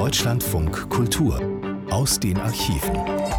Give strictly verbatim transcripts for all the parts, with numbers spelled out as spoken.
Deutschlandfunk Kultur aus den Archiven.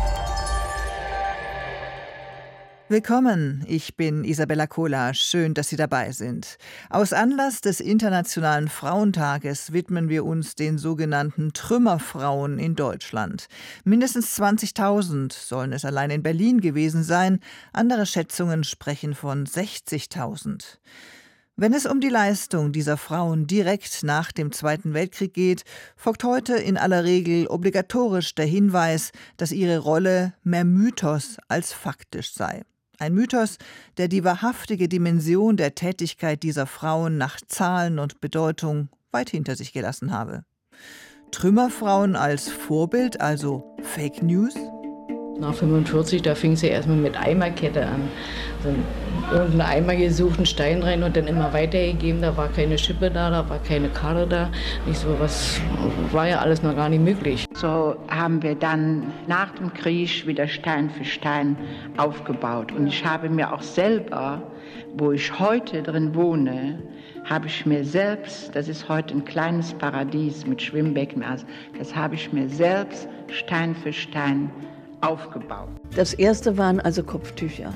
Willkommen, ich bin Isabella Kohler. Schön, dass Sie dabei sind. Aus Anlass des Internationalen Frauentages widmen wir uns den sogenannten Trümmerfrauen in Deutschland. Mindestens zwanzigtausend sollen es allein in Berlin gewesen sein. Andere Schätzungen sprechen von sechzigtausend. Wenn es um die Leistung dieser Frauen direkt nach dem Zweiten Weltkrieg geht, folgt heute in aller Regel obligatorisch der Hinweis, dass ihre Rolle mehr Mythos als faktisch sei. Ein Mythos, der die wahrhaftige Dimension der Tätigkeit dieser Frauen nach Zahlen und Bedeutung weit hinter sich gelassen habe. Trümmerfrauen als Vorbild, also Fake News? Nach fünfundvierzig, da fing sie erstmal mit Eimerkette an. Also irgendeinen Eimer gesucht, einen Stein rein und dann immer weitergegeben. Da war keine Schippe da, da war keine Karre da. Nicht so was, war ja alles noch gar nicht möglich. So haben wir dann nach dem Krieg wieder Stein für Stein aufgebaut. Und ich habe mir auch selber, wo ich heute drin wohne, habe ich mir selbst, das ist heute ein kleines Paradies mit Schwimmbecken, das habe ich mir selbst Stein für Stein aufgebaut. Das erste waren also Kopftücher.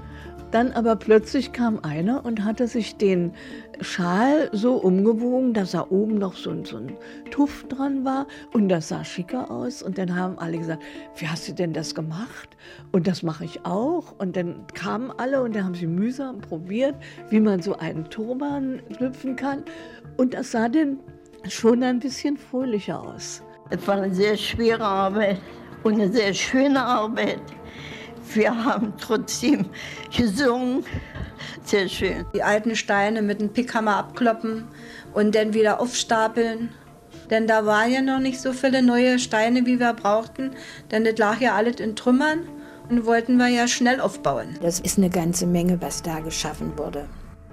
Dann aber plötzlich kam einer und hatte sich den Schal so umgebogen, dass da oben noch so ein, so ein Tuff dran war und das sah schicker aus. Und dann haben alle gesagt, wie hast du denn das gemacht? Und das mache ich auch. Und dann kamen alle und dann haben sie mühsam probiert, wie man so einen Turban knüpfen kann. Und das sah dann schon ein bisschen fröhlicher aus. Es war eine sehr schwere Arbeit und eine sehr schöne Arbeit. Wir haben trotzdem gesungen. Sehr schön. Die alten Steine mit dem Pickhammer abkloppen und dann wieder aufstapeln. Denn da waren ja noch nicht so viele neue Steine, wie wir brauchten. Denn das lag ja alles in Trümmern und wollten wir ja schnell aufbauen. Das ist eine ganze Menge, was da geschaffen wurde.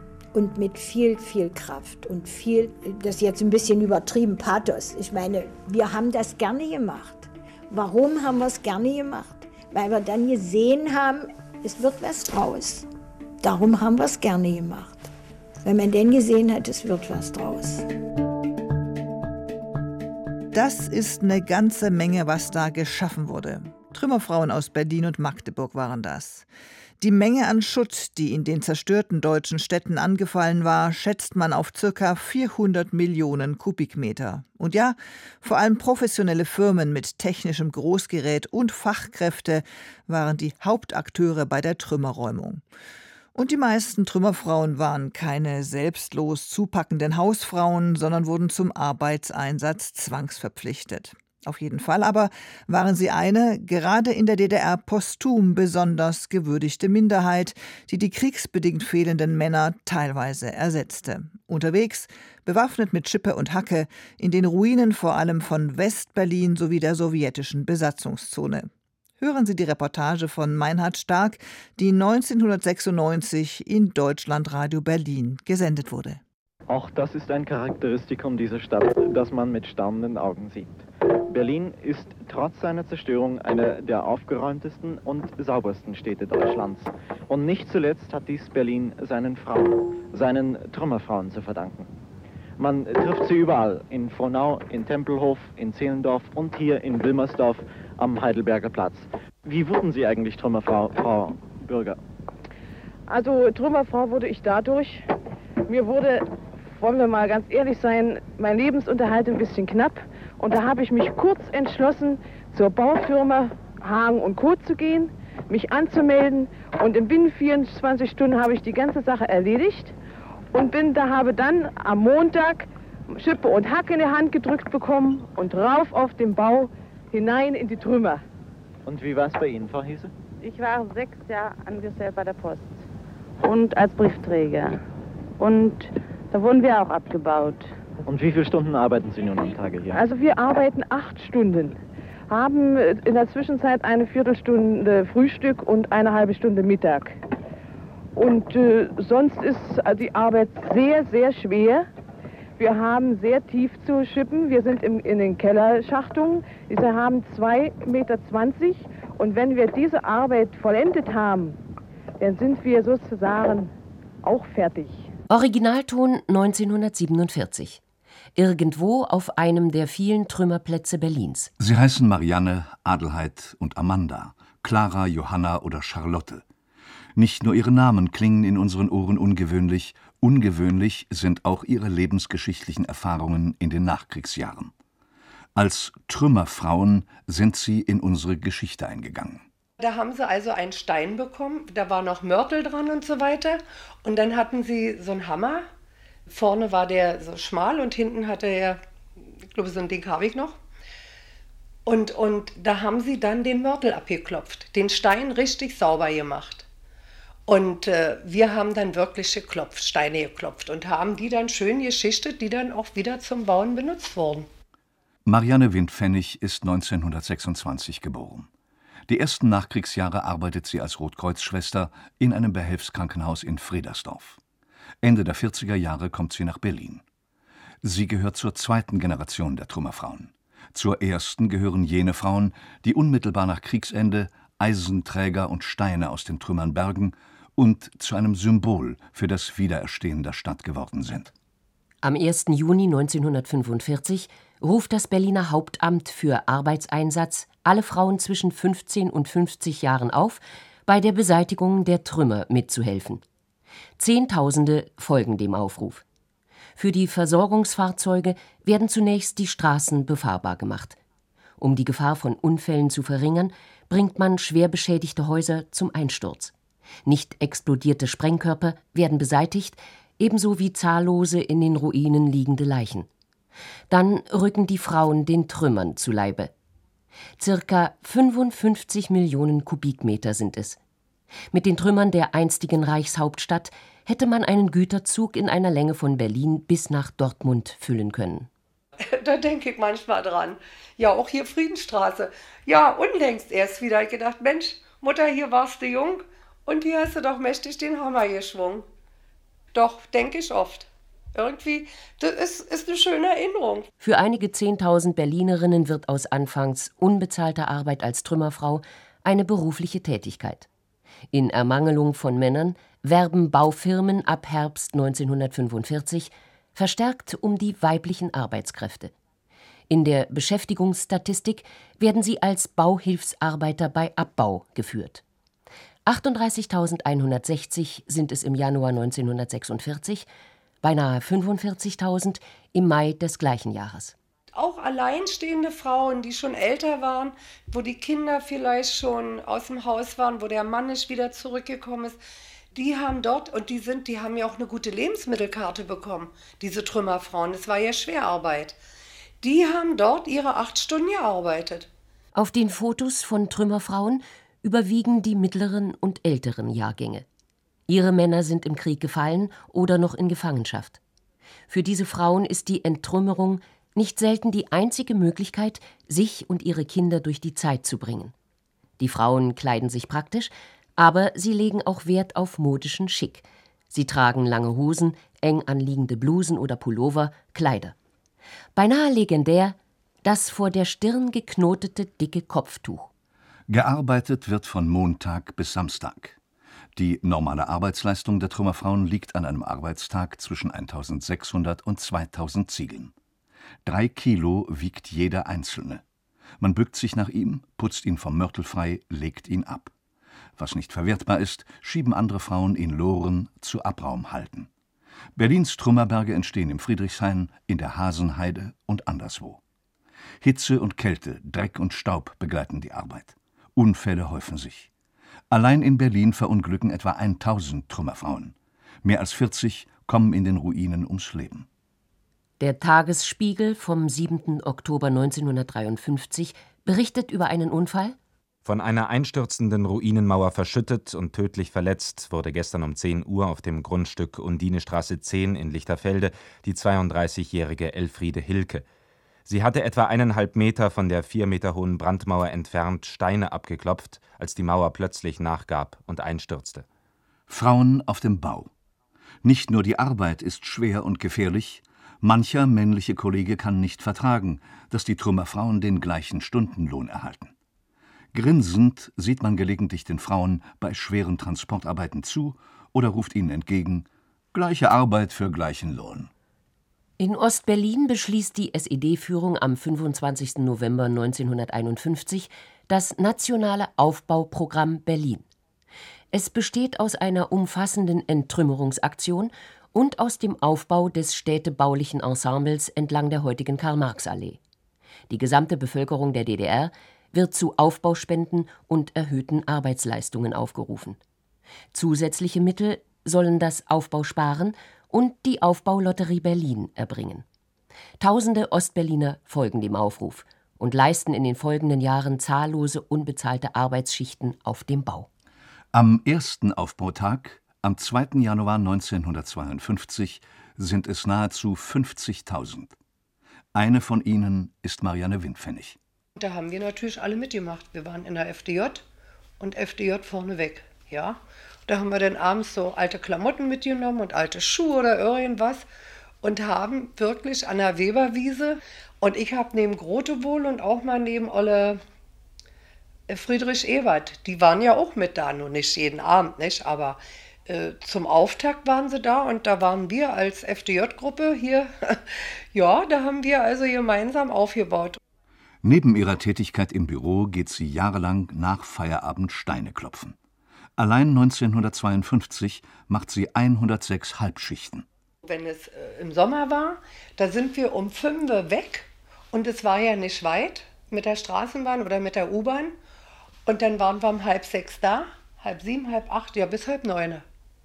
Und mit viel, viel Kraft und viel, das ist jetzt ein bisschen übertrieben, Pathos. Ich meine, wir haben das gerne gemacht. Warum haben wir es gerne gemacht? Weil wir dann gesehen haben, es wird was draus. Darum haben wir es gerne gemacht. Weil man dann gesehen hat, es wird was draus. Das ist eine ganze Menge, was da geschaffen wurde. Trümmerfrauen aus Berlin und Magdeburg waren das. Die Menge an Schutt, die in den zerstörten deutschen Städten angefallen war, schätzt man auf ca. vierhundert Millionen Kubikmeter. Und ja, vor allem professionelle Firmen mit technischem Großgerät und Fachkräfte waren die Hauptakteure bei der Trümmerräumung. Und die meisten Trümmerfrauen waren keine selbstlos zupackenden Hausfrauen, sondern wurden zum Arbeitseinsatz zwangsverpflichtet. Auf jeden Fall aber waren sie eine, gerade in der D D R posthum besonders gewürdigte Minderheit, die die kriegsbedingt fehlenden Männer teilweise ersetzte. Unterwegs, bewaffnet mit Schippe und Hacke, in den Ruinen vor allem von West-Berlin sowie der sowjetischen Besatzungszone. Hören Sie die Reportage von Meinhard Stark, die neunzehnhundertsechsundneunzig in Deutschlandradio Berlin gesendet wurde. Auch das ist ein Charakteristikum dieser Stadt, das man mit staunenden Augen sieht. Berlin ist trotz seiner Zerstörung eine der aufgeräumtesten und saubersten Städte Deutschlands. Und nicht zuletzt hat dies Berlin seinen Frauen, seinen Trümmerfrauen zu verdanken. Man trifft sie überall, in Frohnau, in Tempelhof, in Zehlendorf und hier in Wilmersdorf am Heidelberger Platz. Wie wurden Sie eigentlich Trümmerfrau, Frau Bürger? Also Trümmerfrau wurde ich dadurch, mir wurde, wollen wir mal ganz ehrlich sein, mein Lebensunterhalt ein bisschen knapp. Und da habe ich mich kurz entschlossen, zur Baufirma Hagen und Co. zu gehen, mich anzumelden. Und in binnen vierundzwanzig Stunden habe ich die ganze Sache erledigt. Und bin da, habe dann am Montag Schippe und Hack in die Hand gedrückt bekommen und rauf auf den Bau hinein in die Trümmer. Und wie war es bei Ihnen, Frau Hiese? Ich war sechs Jahre angestellt bei der Post und als Briefträger. Und da wurden wir auch abgebaut. Und wie viele Stunden arbeiten Sie nun am Tage hier? Also wir arbeiten acht Stunden, haben in der Zwischenzeit eine Viertelstunde Frühstück und eine halbe Stunde Mittag. Und äh, sonst ist die Arbeit sehr, sehr schwer. Wir haben sehr tief zu schippen. Wir sind im, in den Kellerschachtungen. Diese haben zwei Meter zwanzig. Und wenn wir diese Arbeit vollendet haben, dann sind wir sozusagen auch fertig. Originalton neunzehnhundertsiebenundvierzig. irgendwo auf einem der vielen Trümmerplätze Berlins. Sie heißen Marianne, Adelheid und Amanda, Clara, Johanna oder Charlotte. Nicht nur ihre Namen klingen in unseren Ohren ungewöhnlich, ungewöhnlich sind auch ihre lebensgeschichtlichen Erfahrungen in den Nachkriegsjahren. Als Trümmerfrauen sind sie in unsere Geschichte eingegangen. Da haben sie also einen Stein bekommen, da war noch Mörtel dran und so weiter. Und dann hatten sie so einen Hammer. Vorne war der so schmal und hinten hatte er, ich glaube, so ein Ding habe ich noch. Und, und da haben sie dann den Mörtel abgeklopft, den Stein richtig sauber gemacht. Und äh, wir haben dann wirklich geklopft, Steine geklopft und haben die dann schön geschichtet, die dann auch wieder zum Bauen benutzt wurden. Marianne Windpfennig ist neunzehnhundertsechsundzwanzig geboren. Die ersten Nachkriegsjahre arbeitet sie als Rotkreuzschwester in einem Behelfskrankenhaus in Fredersdorf. Ende der vierziger Jahre kommt sie nach Berlin. Sie gehört zur zweiten Generation der Trümmerfrauen. Zur ersten gehören jene Frauen, die unmittelbar nach Kriegsende Eisenträger und Steine aus den Trümmern bergen und zu einem Symbol für das Wiedererstehen der Stadt geworden sind. Am ersten Juni neunzehnhundertfünfundvierzig ruft das Berliner Hauptamt für Arbeitseinsatz alle Frauen zwischen fünfzehn und fünfzig Jahren auf, bei der Beseitigung der Trümmer mitzuhelfen. Zehntausende folgen dem Aufruf. Für die Versorgungsfahrzeuge werden zunächst die Straßen befahrbar gemacht. Um die Gefahr von Unfällen zu verringern, bringt man schwer beschädigte Häuser zum Einsturz. Nicht explodierte Sprengkörper werden beseitigt, ebenso wie zahllose in den Ruinen liegende Leichen. Dann rücken die Frauen den Trümmern zu Leibe. Circa fünfundfünfzig Millionen Kubikmeter sind es. Mit den Trümmern der einstigen Reichshauptstadt hätte man einen Güterzug in einer Länge von Berlin bis nach Dortmund füllen können. Da denke ich manchmal dran. Ja, auch hier Friedenstraße. Ja, unlängst erst wieder. Ich gedacht, Mensch, Mutter, hier warst du jung und hier hast du doch mächtig den Hammer geschwungen. Doch, denke ich oft. Irgendwie, das ist, ist eine schöne Erinnerung. Für einige Zehntausend Berlinerinnen wird aus anfangs unbezahlter Arbeit als Trümmerfrau eine berufliche Tätigkeit. In Ermangelung von Männern werben Baufirmen ab Herbst neunzehnhundertfünfundvierzig verstärkt um die weiblichen Arbeitskräfte. In der Beschäftigungsstatistik werden sie als Bauhilfsarbeiter bei Abbau geführt. achtunddreißigtausendeinhundertsechzig sind es im Januar neunzehnhundertsechsundvierzig, beinahe fünfundvierzigtausend im Mai des gleichen Jahres. Auch alleinstehende Frauen, die schon älter waren, wo die Kinder vielleicht schon aus dem Haus waren, wo der Mann nicht wieder zurückgekommen ist, die haben dort, und die sind, die haben ja auch eine gute Lebensmittelkarte bekommen, diese Trümmerfrauen, das war ja Schwerarbeit. Die haben dort ihre acht Stunden gearbeitet. Auf den Fotos von Trümmerfrauen überwiegen die mittleren und älteren Jahrgänge. Ihre Männer sind im Krieg gefallen oder noch in Gefangenschaft. Für diese Frauen ist die Enttrümmerung nicht selten die einzige Möglichkeit, sich und ihre Kinder durch die Zeit zu bringen. Die Frauen kleiden sich praktisch, aber sie legen auch Wert auf modischen Schick. Sie tragen lange Hosen, eng anliegende Blusen oder Pullover, Kleider. Beinahe legendär das vor der Stirn geknotete dicke Kopftuch. Gearbeitet wird von Montag bis Samstag. Die normale Arbeitsleistung der Trümmerfrauen liegt an einem Arbeitstag zwischen eintausendsechshundert und zweitausend Ziegeln. Drei Kilo wiegt jeder einzelne. Man bückt sich nach ihm, putzt ihn vom Mörtel frei, legt ihn ab. Was nicht verwertbar ist, schieben andere Frauen in Loren zu Abraumhalden. Berlins Trümmerberge entstehen im Friedrichshain, in der Hasenheide und anderswo. Hitze und Kälte, Dreck und Staub begleiten die Arbeit. Unfälle häufen sich. Allein in Berlin verunglücken etwa tausend Trümmerfrauen. Mehr als vierzig kommen in den Ruinen ums Leben. Der Tagesspiegel vom siebten Oktober neunzehnhundertdreiundfünfzig berichtet über einen Unfall. Von einer einstürzenden Ruinenmauer verschüttet und tödlich verletzt wurde gestern um zehn Uhr auf dem Grundstück Undinestraße zehn in Lichterfelde die zweiunddreißigjährige Elfriede Hilke. Sie hatte etwa eineinhalb Meter von der vier Meter hohen Brandmauer entfernt Steine abgeklopft, als die Mauer plötzlich nachgab und einstürzte. Frauen auf dem Bau. Nicht nur die Arbeit ist schwer und gefährlich, mancher männliche Kollege kann nicht vertragen, dass die Trümmerfrauen den gleichen Stundenlohn erhalten. Grinsend sieht man gelegentlich den Frauen bei schweren Transportarbeiten zu oder ruft ihnen entgegen: Gleiche Arbeit für gleichen Lohn. In Ost-Berlin beschließt die S E D-Führung am fünfundzwanzigsten November neunzehnhunderteinundfünfzig das Nationale Aufbauprogramm Berlin. Es besteht aus einer umfassenden Enttrümmerungsaktion und aus dem Aufbau des städtebaulichen Ensembles entlang der heutigen Karl-Marx-Allee. Die gesamte Bevölkerung der D D R wird zu Aufbauspenden und erhöhten Arbeitsleistungen aufgerufen. Zusätzliche Mittel sollen das Aufbausparen und die Aufbaulotterie Berlin erbringen. Tausende Ostberliner folgen dem Aufruf und leisten in den folgenden Jahren zahllose unbezahlte Arbeitsschichten auf dem Bau. Am ersten Aufbautag, am zweiten Januar neunzehnhundertzweiundfünfzig, sind es nahezu fünfzigtausend. Eine von ihnen ist Marianne Windpfennig. Da haben wir natürlich alle mitgemacht. Wir waren in der F D J und F D J vorneweg. Ja? Da haben wir dann abends so alte Klamotten mitgenommen und alte Schuhe oder irgendwas und haben wirklich an der Weberwiese, und ich habe neben Grote wohl und auch mal neben Olle Friedrich Ebert, die waren ja auch mit da, nur nicht jeden Abend, nicht, aber äh, zum Auftakt waren sie da und da waren wir als F D J-Gruppe hier, ja, da haben wir also gemeinsam aufgebaut. Neben ihrer Tätigkeit im Büro geht sie jahrelang nach Feierabend Steine klopfen. Allein neunzehnhundertzweiundfünfzig macht sie hundertsechs Halbschichten. Wenn es äh, im Sommer war, da sind wir um fünf Uhr weg und es war ja nicht weit mit der Straßenbahn oder mit der U-Bahn. Und dann waren wir um halb sechs da, halb sieben, halb acht, ja bis halb neun.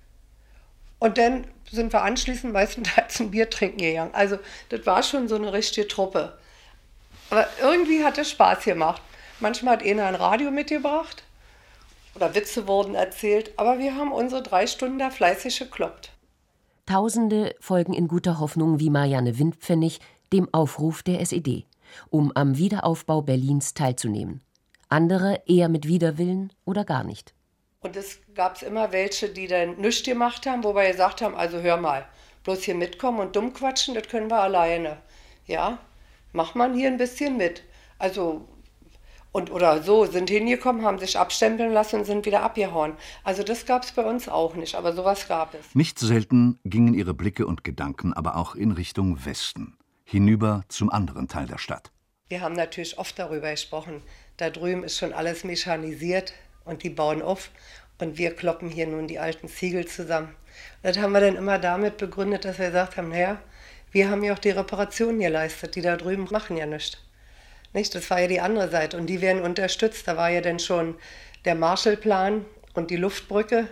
Und dann sind wir anschließend meistens zum Bier trinken gegangen. Also das war schon so eine richtige Truppe. Aber irgendwie hat es Spaß gemacht. Manchmal hat einer ein Radio mitgebracht oder Witze wurden erzählt. Aber wir haben unsere drei Stunden da fleißig gekloppt. Tausende folgen in guter Hoffnung wie Marianne Windpfennig dem Aufruf der S E D, um am Wiederaufbau Berlins teilzunehmen. Andere eher mit Widerwillen oder gar nicht. Und es gab immer welche, die dann nichts gemacht haben, wo wir gesagt haben, also hör mal, bloß hier mitkommen und dumm quatschen, das können wir alleine. Ja, macht man hier ein bisschen mit. Also, und oder so, sind hingekommen, haben sich abstempeln lassen und sind wieder abgehauen. Also das gab es bei uns auch nicht, aber sowas gab es. Nicht selten gingen ihre Blicke und Gedanken aber auch in Richtung Westen, hinüber zum anderen Teil der Stadt. Wir haben natürlich oft darüber gesprochen, da drüben ist schon alles mechanisiert und die bauen auf und wir kloppen hier nun die alten Ziegel zusammen. Das haben wir dann immer damit begründet, dass wir gesagt haben, naja, wir haben ja auch die Reparationen geleistet, die da drüben machen ja nichts. Nicht? Das war ja die andere Seite und die werden unterstützt. Da war ja dann schon der Marshallplan und die Luftbrücke.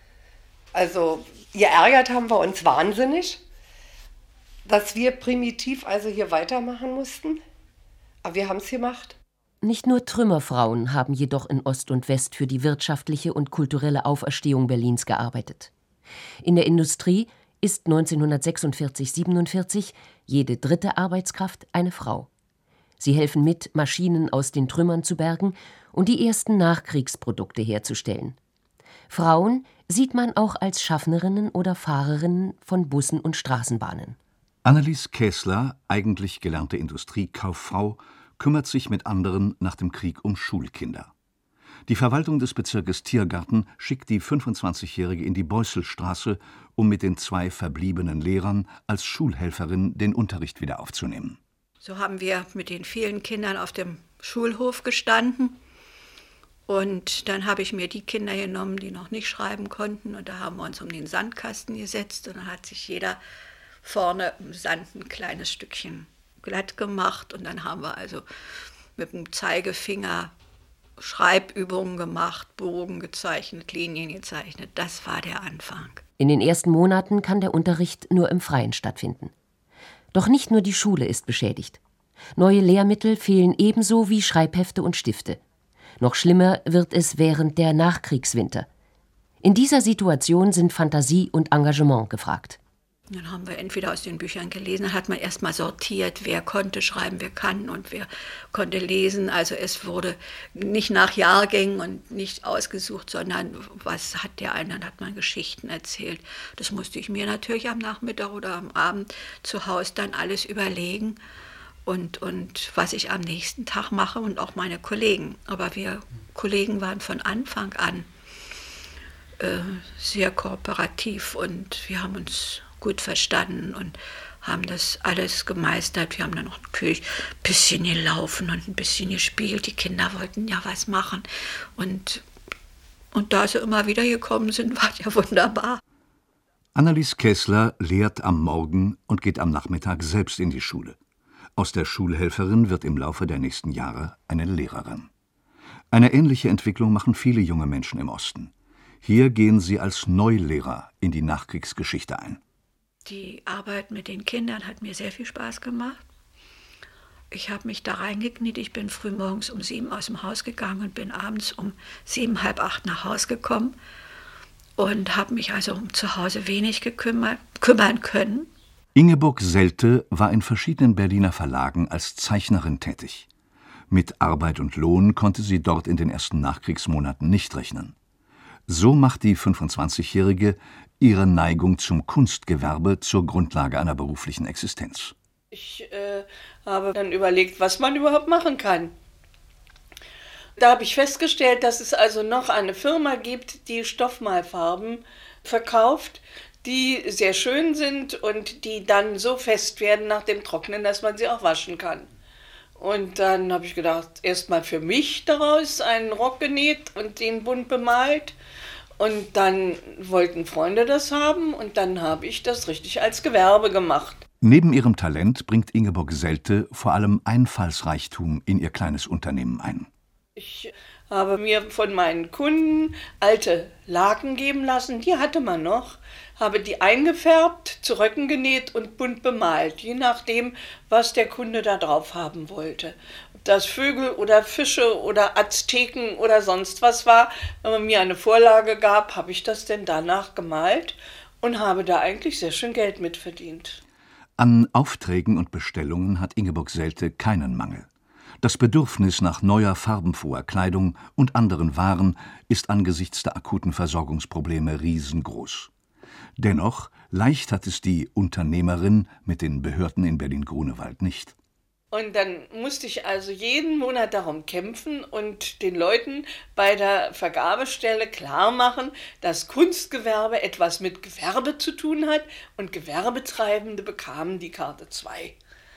Also geärgert haben wir uns wahnsinnig, dass wir primitiv also hier weitermachen mussten. Aber wir haben es gemacht. Nicht nur Trümmerfrauen haben jedoch in Ost und West für die wirtschaftliche und kulturelle Auferstehung Berlins gearbeitet. In der Industrie ist neunzehnhundertsechsundvierzig siebenundvierzig jede dritte Arbeitskraft eine Frau. Sie helfen mit, Maschinen aus den Trümmern zu bergen und die ersten Nachkriegsprodukte herzustellen. Frauen sieht man auch als Schaffnerinnen oder Fahrerinnen von Bussen und Straßenbahnen. Annelies Käßler, eigentlich gelernte Industriekauffrau, kümmert sich mit anderen nach dem Krieg um Schulkinder. Die Verwaltung des Bezirkes Tiergarten schickt die fünfundzwanzigjährige in die Beusselstraße, um mit den zwei verbliebenen Lehrern als Schulhelferin den Unterricht wieder aufzunehmen. So haben wir mit den vielen Kindern auf dem Schulhof gestanden. Und dann habe ich mir die Kinder genommen, die noch nicht schreiben konnten. Und da haben wir uns um den Sandkasten gesetzt. Und dann hat sich jeder vorne im Sand ein kleines Stückchen glatt gemacht. Und dann haben wir also mit dem Zeigefinger Schreibübungen gemacht, Bogen gezeichnet, Linien gezeichnet. Das war der Anfang. In den ersten Monaten kann der Unterricht nur im Freien stattfinden. Doch nicht nur die Schule ist beschädigt. Neue Lehrmittel fehlen ebenso wie Schreibhefte und Stifte. Noch schlimmer wird es während der Nachkriegswinter. In dieser Situation sind Fantasie und Engagement gefragt. Dann haben wir entweder aus den Büchern gelesen, dann hat man erst mal sortiert, wer konnte schreiben, wer kann und wer konnte lesen. Also es wurde nicht nach Jahrgängen und nicht ausgesucht, sondern was hat der eine, dann hat man Geschichten erzählt. Das musste ich mir natürlich am Nachmittag oder am Abend zu Hause dann alles überlegen und, und was ich am nächsten Tag mache und auch meine Kollegen. Aber wir Kollegen waren von Anfang an äh, sehr kooperativ und wir haben uns gut verstanden und haben das alles gemeistert. Wir haben dann noch natürlich ein bisschen gelaufen und ein bisschen gespielt. Die Kinder wollten ja was machen. Und, und da sie immer wieder gekommen sind, war ja wunderbar. Annelies Kessler lehrt am Morgen und geht am Nachmittag selbst in die Schule. Aus der Schulhelferin wird im Laufe der nächsten Jahre eine Lehrerin. Eine ähnliche Entwicklung machen viele junge Menschen im Osten. Hier gehen sie als Neulehrer in die Nachkriegsgeschichte ein. Die Arbeit mit den Kindern hat mir sehr viel Spaß gemacht. Ich habe mich da reingekniet. Ich bin früh morgens um sieben aus dem Haus gegangen und bin abends um sieben, halb acht nach Hause gekommen und habe mich also um zu Hause wenig gekümmert, kümmern können. Ingeborg Seldte war in verschiedenen Berliner Verlagen als Zeichnerin tätig. Mit Arbeit und Lohn konnte sie dort in den ersten Nachkriegsmonaten nicht rechnen. So macht die fünfundzwanzigjährige ihre Neigung zum Kunstgewerbe zur Grundlage einer beruflichen Existenz. Ich äh, habe dann überlegt, was man überhaupt machen kann. Da habe ich festgestellt, dass es also noch eine Firma gibt, die Stoffmalfarben verkauft, die sehr schön sind und die dann so fest werden nach dem Trocknen, dass man sie auch waschen kann. Und dann habe ich gedacht, erstmal für mich daraus einen Rock genäht und den bunt bemalt. Und dann wollten Freunde das haben und dann habe ich das richtig als Gewerbe gemacht. Neben ihrem Talent bringt Ingeborg Seldte vor allem Einfallsreichtum in ihr kleines Unternehmen ein. Ich habe mir von meinen Kunden alte Laken geben lassen, die hatte man noch, habe die eingefärbt, zu Röcken genäht und bunt bemalt, je nachdem, was der Kunde da drauf haben wollte. Ob das Vögel oder Fische oder Azteken oder sonst was war, wenn man mir eine Vorlage gab, habe ich das denn danach gemalt und habe da eigentlich sehr schön Geld mitverdient. An Aufträgen und Bestellungen hat Ingeborg Seldte keinen Mangel. Das Bedürfnis nach neuer farbenfroher Kleidung und anderen Waren ist angesichts der akuten Versorgungsprobleme riesengroß. Dennoch, leicht hat es die Unternehmerin mit den Behörden in Berlin-Grunewald nicht. Und dann musste ich also jeden Monat darum kämpfen und den Leuten bei der Vergabestelle klar machen, dass Kunstgewerbe etwas mit Gewerbe zu tun hat und Gewerbetreibende bekamen die Karte zwei.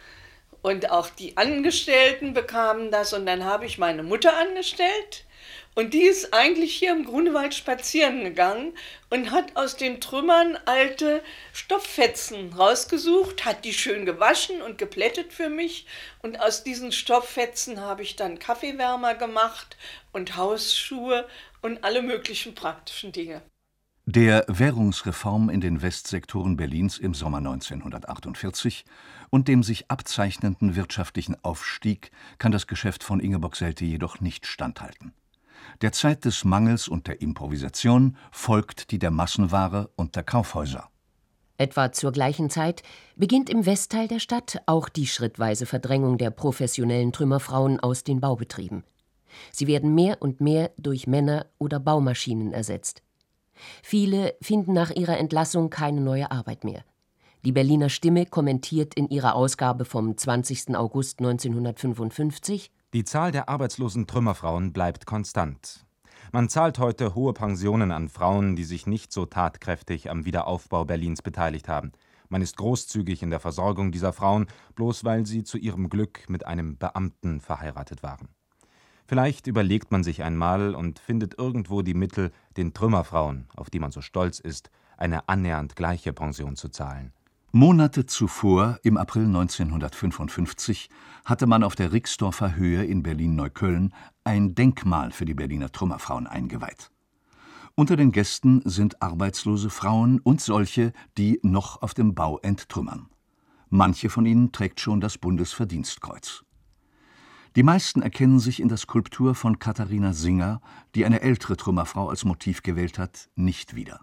Und auch die Angestellten bekamen das und dann habe ich meine Mutter angestellt und die ist eigentlich hier im Grunewald spazieren gegangen und hat aus den Trümmern alte Stofffetzen rausgesucht, hat die schön gewaschen und geplättet für mich und aus diesen Stofffetzen habe ich dann Kaffeewärmer gemacht und Hausschuhe und alle möglichen praktischen Dinge. Der Währungsreform in den Westsektoren Berlins im Sommer neunzehnhundertachtundvierzig und dem sich abzeichnenden wirtschaftlichen Aufstieg kann das Geschäft von Ingeborg Seldte jedoch nicht standhalten. Der Zeit des Mangels und der Improvisation folgt die der Massenware und der Kaufhäuser. Etwa zur gleichen Zeit beginnt im Westteil der Stadt auch die schrittweise Verdrängung der professionellen Trümmerfrauen aus den Baubetrieben. Sie werden mehr und mehr durch Männer oder Baumaschinen ersetzt. Viele finden nach ihrer Entlassung keine neue Arbeit mehr. Die Berliner Stimme kommentiert in ihrer Ausgabe vom zwanzigsten August neunzehnhundertfünfundfünfzig: Die Zahl der arbeitslosen Trümmerfrauen bleibt konstant. Man zahlt heute hohe Pensionen an Frauen, die sich nicht so tatkräftig am Wiederaufbau Berlins beteiligt haben. Man ist großzügig in der Versorgung dieser Frauen, bloß weil sie zu ihrem Glück mit einem Beamten verheiratet waren. Vielleicht überlegt man sich einmal und findet irgendwo die Mittel, den Trümmerfrauen, auf die man so stolz ist, eine annähernd gleiche Pension zu zahlen. Monate zuvor, im April neunzehnhundertfünfundfünfzig, hatte man auf der Rixdorfer Höhe in Berlin-Neukölln ein Denkmal für die Berliner Trümmerfrauen eingeweiht. Unter den Gästen sind arbeitslose Frauen und solche, die noch auf dem Bau enttrümmern. Manche von ihnen trägt schon das Bundesverdienstkreuz. Die meisten erkennen sich in der Skulptur von Katharina Singer, die eine ältere Trümmerfrau als Motiv gewählt hat, nicht wieder.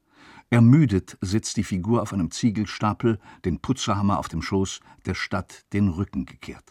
Ermüdet sitzt die Figur auf einem Ziegelstapel, den Putzerhammer auf dem Schoß, der Stadt den Rücken gekehrt.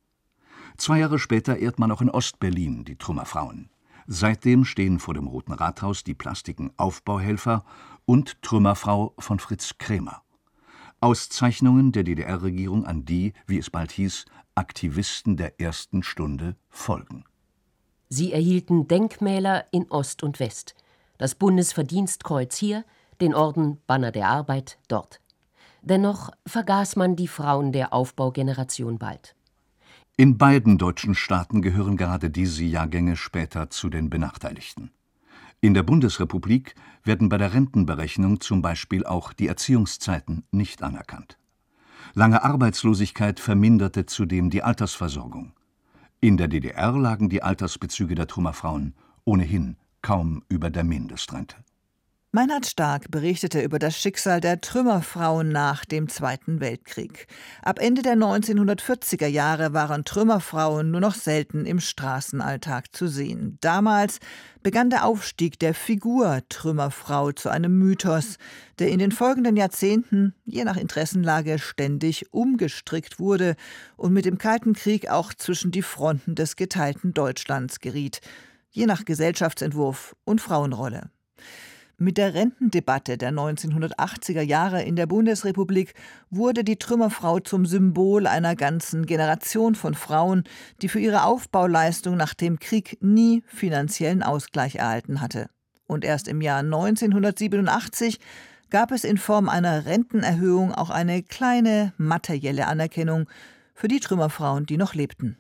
Zwei Jahre später ehrt man auch in Ostberlin die Trümmerfrauen. Seitdem stehen vor dem Roten Rathaus die Plastiken Aufbauhelfer und Trümmerfrau von Fritz Krämer. Auszeichnungen der D D R-Regierung an die, wie es bald hieß, Aktivisten der ersten Stunde folgen. Sie erhielten Denkmäler in Ost und West. Das Bundesverdienstkreuz hier, den Orden Banner der Arbeit dort. Dennoch vergaß man die Frauen der Aufbaugeneration bald. In beiden deutschen Staaten gehören gerade diese Jahrgänge später zu den Benachteiligten. In der Bundesrepublik werden bei der Rentenberechnung zum Beispiel auch die Erziehungszeiten nicht anerkannt. Lange Arbeitslosigkeit verminderte zudem die Altersversorgung. In der D D R lagen die Altersbezüge der Trümmerfrauen ohnehin kaum über der Mindestrente. Meinhard Stark berichtete über das Schicksal der Trümmerfrauen nach dem Zweiten Weltkrieg. Ab Ende der neunzehnhundertvierziger Jahre waren Trümmerfrauen nur noch selten im Straßenalltag zu sehen. Damals begann der Aufstieg der Figur Trümmerfrau zu einem Mythos, der in den folgenden Jahrzehnten, je nach Interessenlage, ständig umgestrickt wurde und mit dem Kalten Krieg auch zwischen die Fronten des geteilten Deutschlands geriet, je nach Gesellschaftsentwurf und Frauenrolle. Mit der Rentendebatte der neunzehnhundertachtziger Jahre in der Bundesrepublik wurde die Trümmerfrau zum Symbol einer ganzen Generation von Frauen, die für ihre Aufbauleistung nach dem Krieg nie finanziellen Ausgleich erhalten hatte. Und erst im Jahr neunzehnhundertsiebenundachtzig gab es in Form einer Rentenerhöhung auch eine kleine materielle Anerkennung für die Trümmerfrauen, die noch lebten.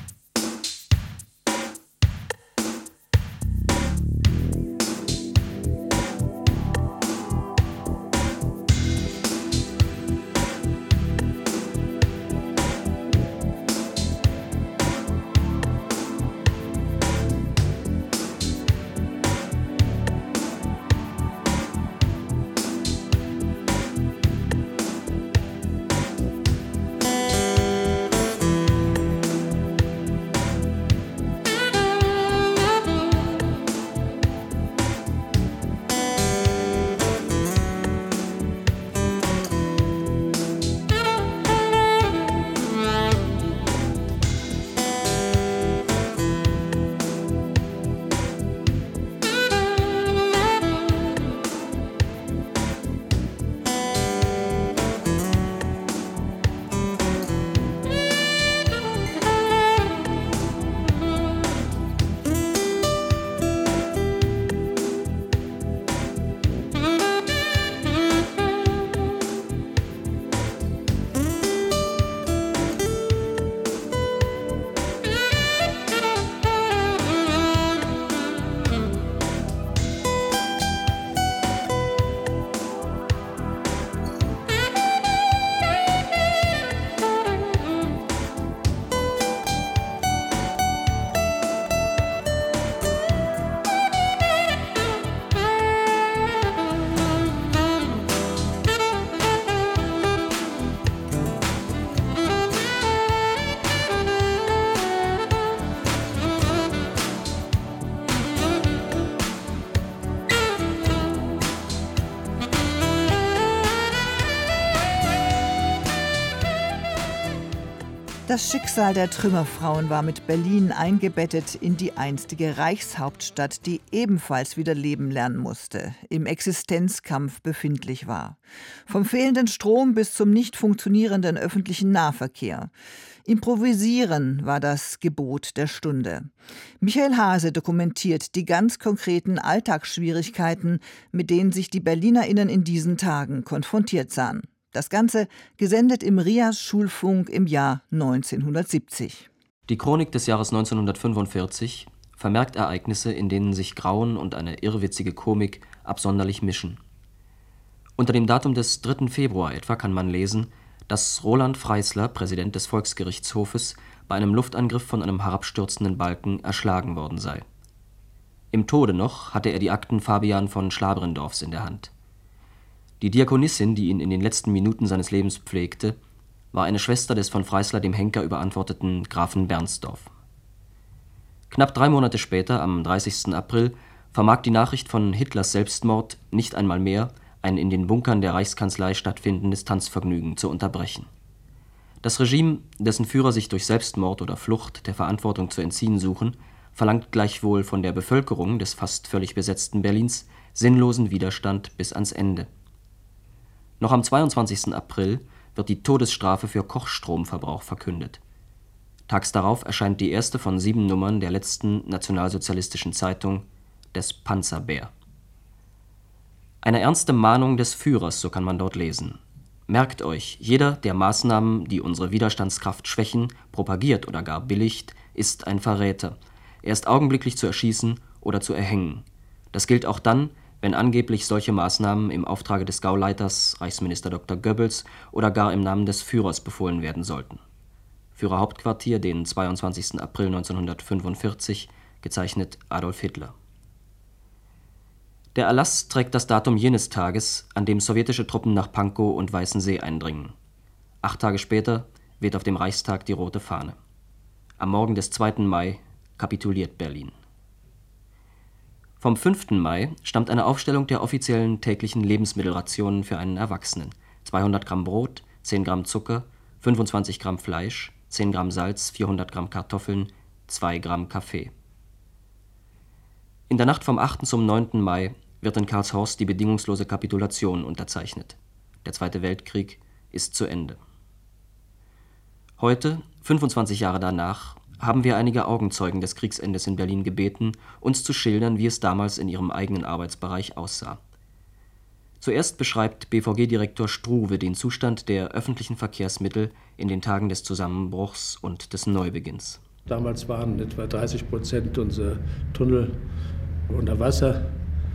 Das Schicksal der Trümmerfrauen war mit Berlin eingebettet in die einstige Reichshauptstadt, die ebenfalls wieder leben lernen musste, im Existenzkampf befindlich war. Vom fehlenden Strom bis zum nicht funktionierenden öffentlichen Nahverkehr. Improvisieren war das Gebot der Stunde. Michael Hase dokumentiert die ganz konkreten Alltagsschwierigkeiten, mit denen sich die BerlinerInnen in diesen Tagen konfrontiert sahen. Das Ganze gesendet im R I A S-Schulfunk im Jahr neunzehnhundertsiebzig. Die Chronik des Jahres neunzehnhundertfünfundvierzig vermerkt Ereignisse, in denen sich Grauen und eine irrwitzige Komik absonderlich mischen. Unter dem Datum des dritten Februar etwa kann man lesen, dass Roland Freisler, Präsident des Volksgerichtshofes, bei einem Luftangriff von einem herabstürzenden Balken erschlagen worden sei. Im Tode noch hatte er die Akten Fabian von Schlabrendorfs in der Hand. Die Diakonissin, die ihn in den letzten Minuten seines Lebens pflegte, war eine Schwester des von Freisler dem Henker überantworteten Grafen Bernsdorf. Knapp drei Monate später, am dreißigsten April, vermag die Nachricht von Hitlers Selbstmord nicht einmal mehr ein in den Bunkern der Reichskanzlei stattfindendes Tanzvergnügen zu unterbrechen. Das Regime, dessen Führer sich durch Selbstmord oder Flucht der Verantwortung zu entziehen suchen, verlangt gleichwohl von der Bevölkerung des fast völlig besetzten Berlins sinnlosen Widerstand bis ans Ende. Noch am zweiundzwanzigsten April wird die Todesstrafe für Kochstromverbrauch verkündet. Tags darauf erscheint die erste von sieben Nummern der letzten nationalsozialistischen Zeitung, des Panzerbär. Eine ernste Mahnung des Führers, so kann man dort lesen. Merkt euch, jeder der Maßnahmen, die unsere Widerstandskraft schwächen, propagiert oder gar billigt, ist ein Verräter. Er ist augenblicklich zu erschießen oder zu erhängen. Das gilt auch dann, wenn angeblich solche Maßnahmen im Auftrage des Gauleiters, Reichsminister Doktor Goebbels, oder gar im Namen des Führers befohlen werden sollten. Führerhauptquartier, den zweiundzwanzigsten April neunzehnhundertfünfundvierzig, gezeichnet Adolf Hitler. Der Erlass trägt das Datum jenes Tages, an dem sowjetische Truppen nach Pankow und Weißensee eindringen. Acht Tage später weht auf dem Reichstag die rote Fahne. Am Morgen des zweiten Mai kapituliert Berlin. Vom fünften Mai stammt eine Aufstellung der offiziellen täglichen Lebensmittelrationen für einen Erwachsenen. zweihundert Gramm Brot, zehn Gramm Zucker, fünfundzwanzig Gramm Fleisch, zehn Gramm Salz, vierhundert Gramm Kartoffeln, zwei Gramm Kaffee. In der Nacht vom achten zum neunten Mai wird in Karlshorst die bedingungslose Kapitulation unterzeichnet. Der Zweite Weltkrieg ist zu Ende. Heute, fünfundzwanzig Jahre danach, haben wir einige Augenzeugen des Kriegsendes in Berlin gebeten, uns zu schildern, wie es damals in ihrem eigenen Arbeitsbereich aussah. Zuerst beschreibt B V G-Direktor Struve den Zustand der öffentlichen Verkehrsmittel in den Tagen des Zusammenbruchs und des Neubeginns. Damals waren etwa dreißig Prozent unserer Tunnel unter Wasser.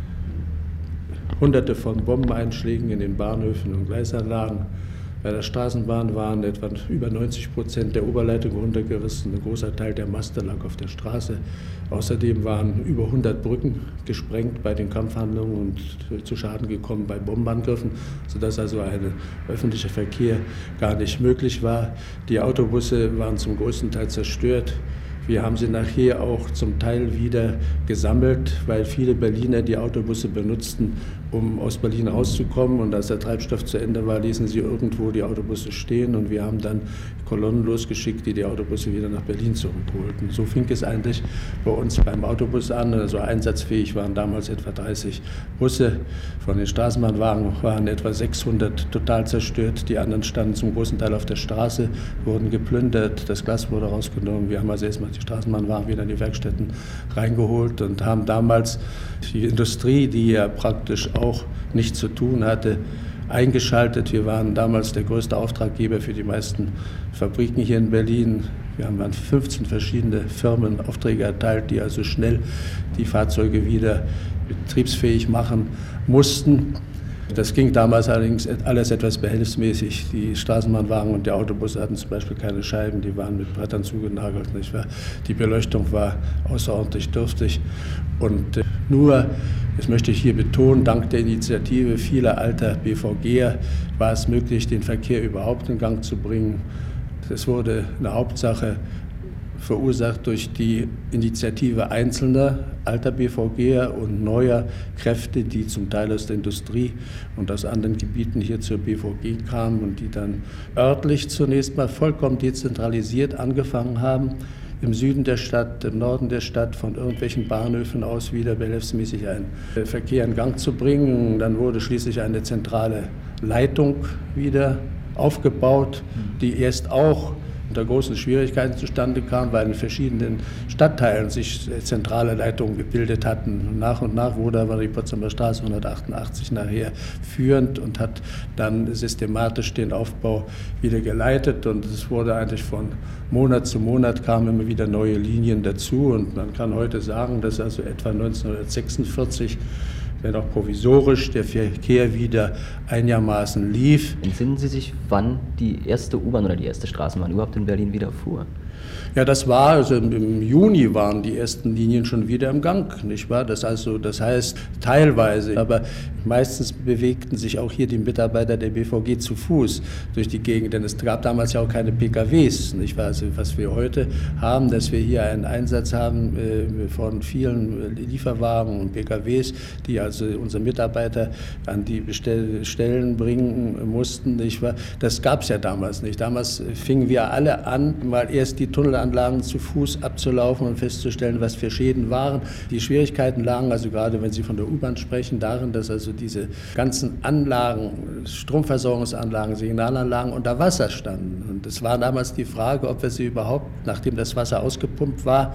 Hunderte von Bombeneinschlägen in den Bahnhöfen und Gleisanlagen. Bei der Straßenbahn waren etwa über neunzig Prozent der Oberleitung runtergerissen. Ein großer Teil der Maste lag auf der Straße. Außerdem waren über hundert Brücken gesprengt bei den Kampfhandlungen und zu Schaden gekommen bei Bombenangriffen, sodass also ein öffentlicher Verkehr gar nicht möglich war. Die Autobusse waren zum größten Teil zerstört. Wir haben sie nachher auch zum Teil wieder gesammelt, weil viele Berliner die Autobusse benutzten, um aus Berlin rauszukommen. Und als der Treibstoff zu Ende war, ließen sie irgendwo die Autobusse stehen. Und wir haben dann Kolonnen losgeschickt, die die Autobusse wieder nach Berlin zurückholten. So fing es eigentlich bei uns beim Autobus an. Also einsatzfähig waren damals etwa dreißig Busse. Von den Straßenbahnwagen waren etwa sechshundert total zerstört. Die anderen standen zum großen Teil auf der Straße, wurden geplündert, das Glas wurde rausgenommen. Wir haben also erstmal die Straßenbahnwagen wieder in die Werkstätten reingeholt und haben damals die Industrie, die ja praktisch auch nichts zu tun hatte, eingeschaltet. Wir waren damals der größte Auftraggeber für die meisten Fabriken hier in Berlin. Wir haben an fünfzehn verschiedene Firmen Aufträge erteilt, die also schnell die Fahrzeuge wieder betriebsfähig machen mussten. Das ging damals allerdings alles etwas behelfsmäßig. Die Straßenbahnwagen und die Autobusse hatten zum Beispiel keine Scheiben, die waren mit Brettern zugenagelt, nicht wahr? Die Beleuchtung war außerordentlich dürftig. Und nur, das möchte ich hier betonen, dank der Initiative vieler alter B V G'er war es möglich, den Verkehr überhaupt in Gang zu bringen. Das wurde eine Hauptsache verursacht durch die Initiative einzelner alter B V G'er und neuer Kräfte, die zum Teil aus der Industrie und aus anderen Gebieten hier zur B V G kamen und die dann örtlich zunächst mal vollkommen dezentralisiert angefangen haben, im Süden der Stadt, im Norden der Stadt von irgendwelchen Bahnhöfen aus wieder behelfsmäßig einen Verkehr in Gang zu bringen. Dann wurde schließlich eine zentrale Leitung wieder aufgebaut, die erst auch unter großen Schwierigkeiten zustande kam, weil in verschiedenen Stadtteilen sich zentrale Leitungen gebildet hatten. Nach und nach wurde aber die Potsdamer Straße hundertachtundachtzig nachher führend und hat dann systematisch den Aufbau wieder geleitet. Und es wurde eigentlich von Monat zu Monat kamen immer wieder neue Linien dazu. Und man kann heute sagen, dass also etwa neunzehnhundertsechsundvierzig, wenn auch provisorisch, der Verkehr wieder einigermaßen lief. Entsinnen Sie sich, wann die erste U-Bahn oder die erste Straßenbahn überhaupt in Berlin wieder fuhr? Ja, das war, also im Juni waren die ersten Linien schon wieder im Gang, nicht wahr? Das, also, das heißt teilweise, aber meistens bewegten sich auch hier die Mitarbeiter der B V G zu Fuß durch die Gegend, denn es gab damals ja auch keine P K Ws, nicht wahr? Also, was wir heute haben, dass wir hier einen Einsatz haben äh, von vielen Lieferwagen und P K Ws, die also unsere Mitarbeiter an die Bestell- Stellen bringen mussten, nicht wahr? Das gab es ja damals nicht. Damals fingen wir alle an, mal erst die Tunnelanlagen zu Fuß abzulaufen und festzustellen, was für Schäden waren. Die Schwierigkeiten lagen also gerade, wenn Sie von der U-Bahn sprechen, darin, dass also diese ganzen Anlagen, Stromversorgungsanlagen, Signalanlagen unter Wasser standen. Und es war damals die Frage, ob wir sie überhaupt, nachdem das Wasser ausgepumpt war,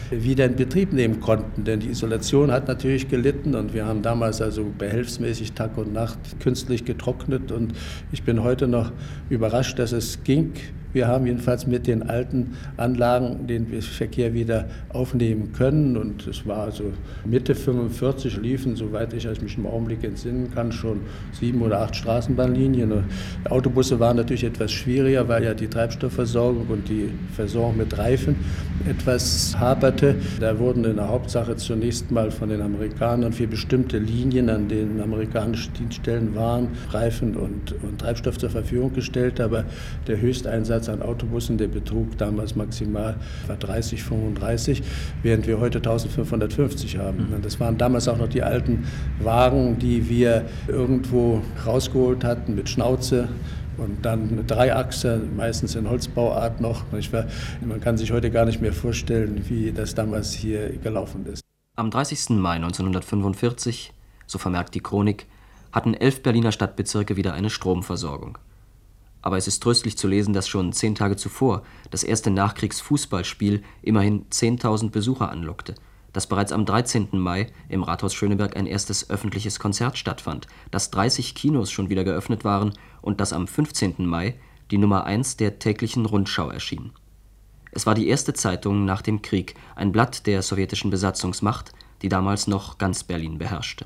wieder in Betrieb nehmen konnten. Denn die Isolation hat natürlich gelitten und wir haben damals also behelfsmäßig Tag und Nacht künstlich getrocknet. Und ich bin heute noch überrascht, dass es ging. Wir haben jedenfalls mit den alten Anlagen den Verkehr wieder aufnehmen können. Und es war also Mitte fünfundvierzig liefen, soweit ich mich im Augenblick entsinnen kann, schon sieben oder acht Straßenbahnlinien. Und Autobusse waren natürlich etwas schwieriger, weil ja die Treibstoffversorgung und die Versorgung mit Reifen etwas haperte. Da wurden in der Hauptsache zunächst mal von den Amerikanern für bestimmte Linien, an denen amerikanische Dienststellen waren, Reifen und, und Treibstoff zur Verfügung gestellt. Aber der Höchsteinsatz an Autobussen, der betrug damals maximal war dreißig, fünfunddreißig, während wir heute eintausendfünfhundertfünfzig haben. Das waren damals auch noch die alten Wagen, die wir irgendwo rausgeholt hatten mit Schnauze. Und dann eine Dreiachse, meistens in Holzbauart noch. Man kann sich heute gar nicht mehr vorstellen, wie das damals hier gelaufen ist. Am dreißigsten Mai neunzehnhundertfünfundvierzig, so vermerkt die Chronik, hatten elf Berliner Stadtbezirke wieder eine Stromversorgung. Aber es ist tröstlich zu lesen, dass schon zehn Tage zuvor das erste Nachkriegsfußballspiel immerhin zehntausend Besucher anlockte, dass bereits am dreizehnten Mai im Rathaus Schöneberg ein erstes öffentliches Konzert stattfand, dass dreißig Kinos schon wieder geöffnet waren und dass am fünfzehnten Mai die Nummer eins der täglichen Rundschau erschien. Es war die erste Zeitung nach dem Krieg, ein Blatt der sowjetischen Besatzungsmacht, die damals noch ganz Berlin beherrschte.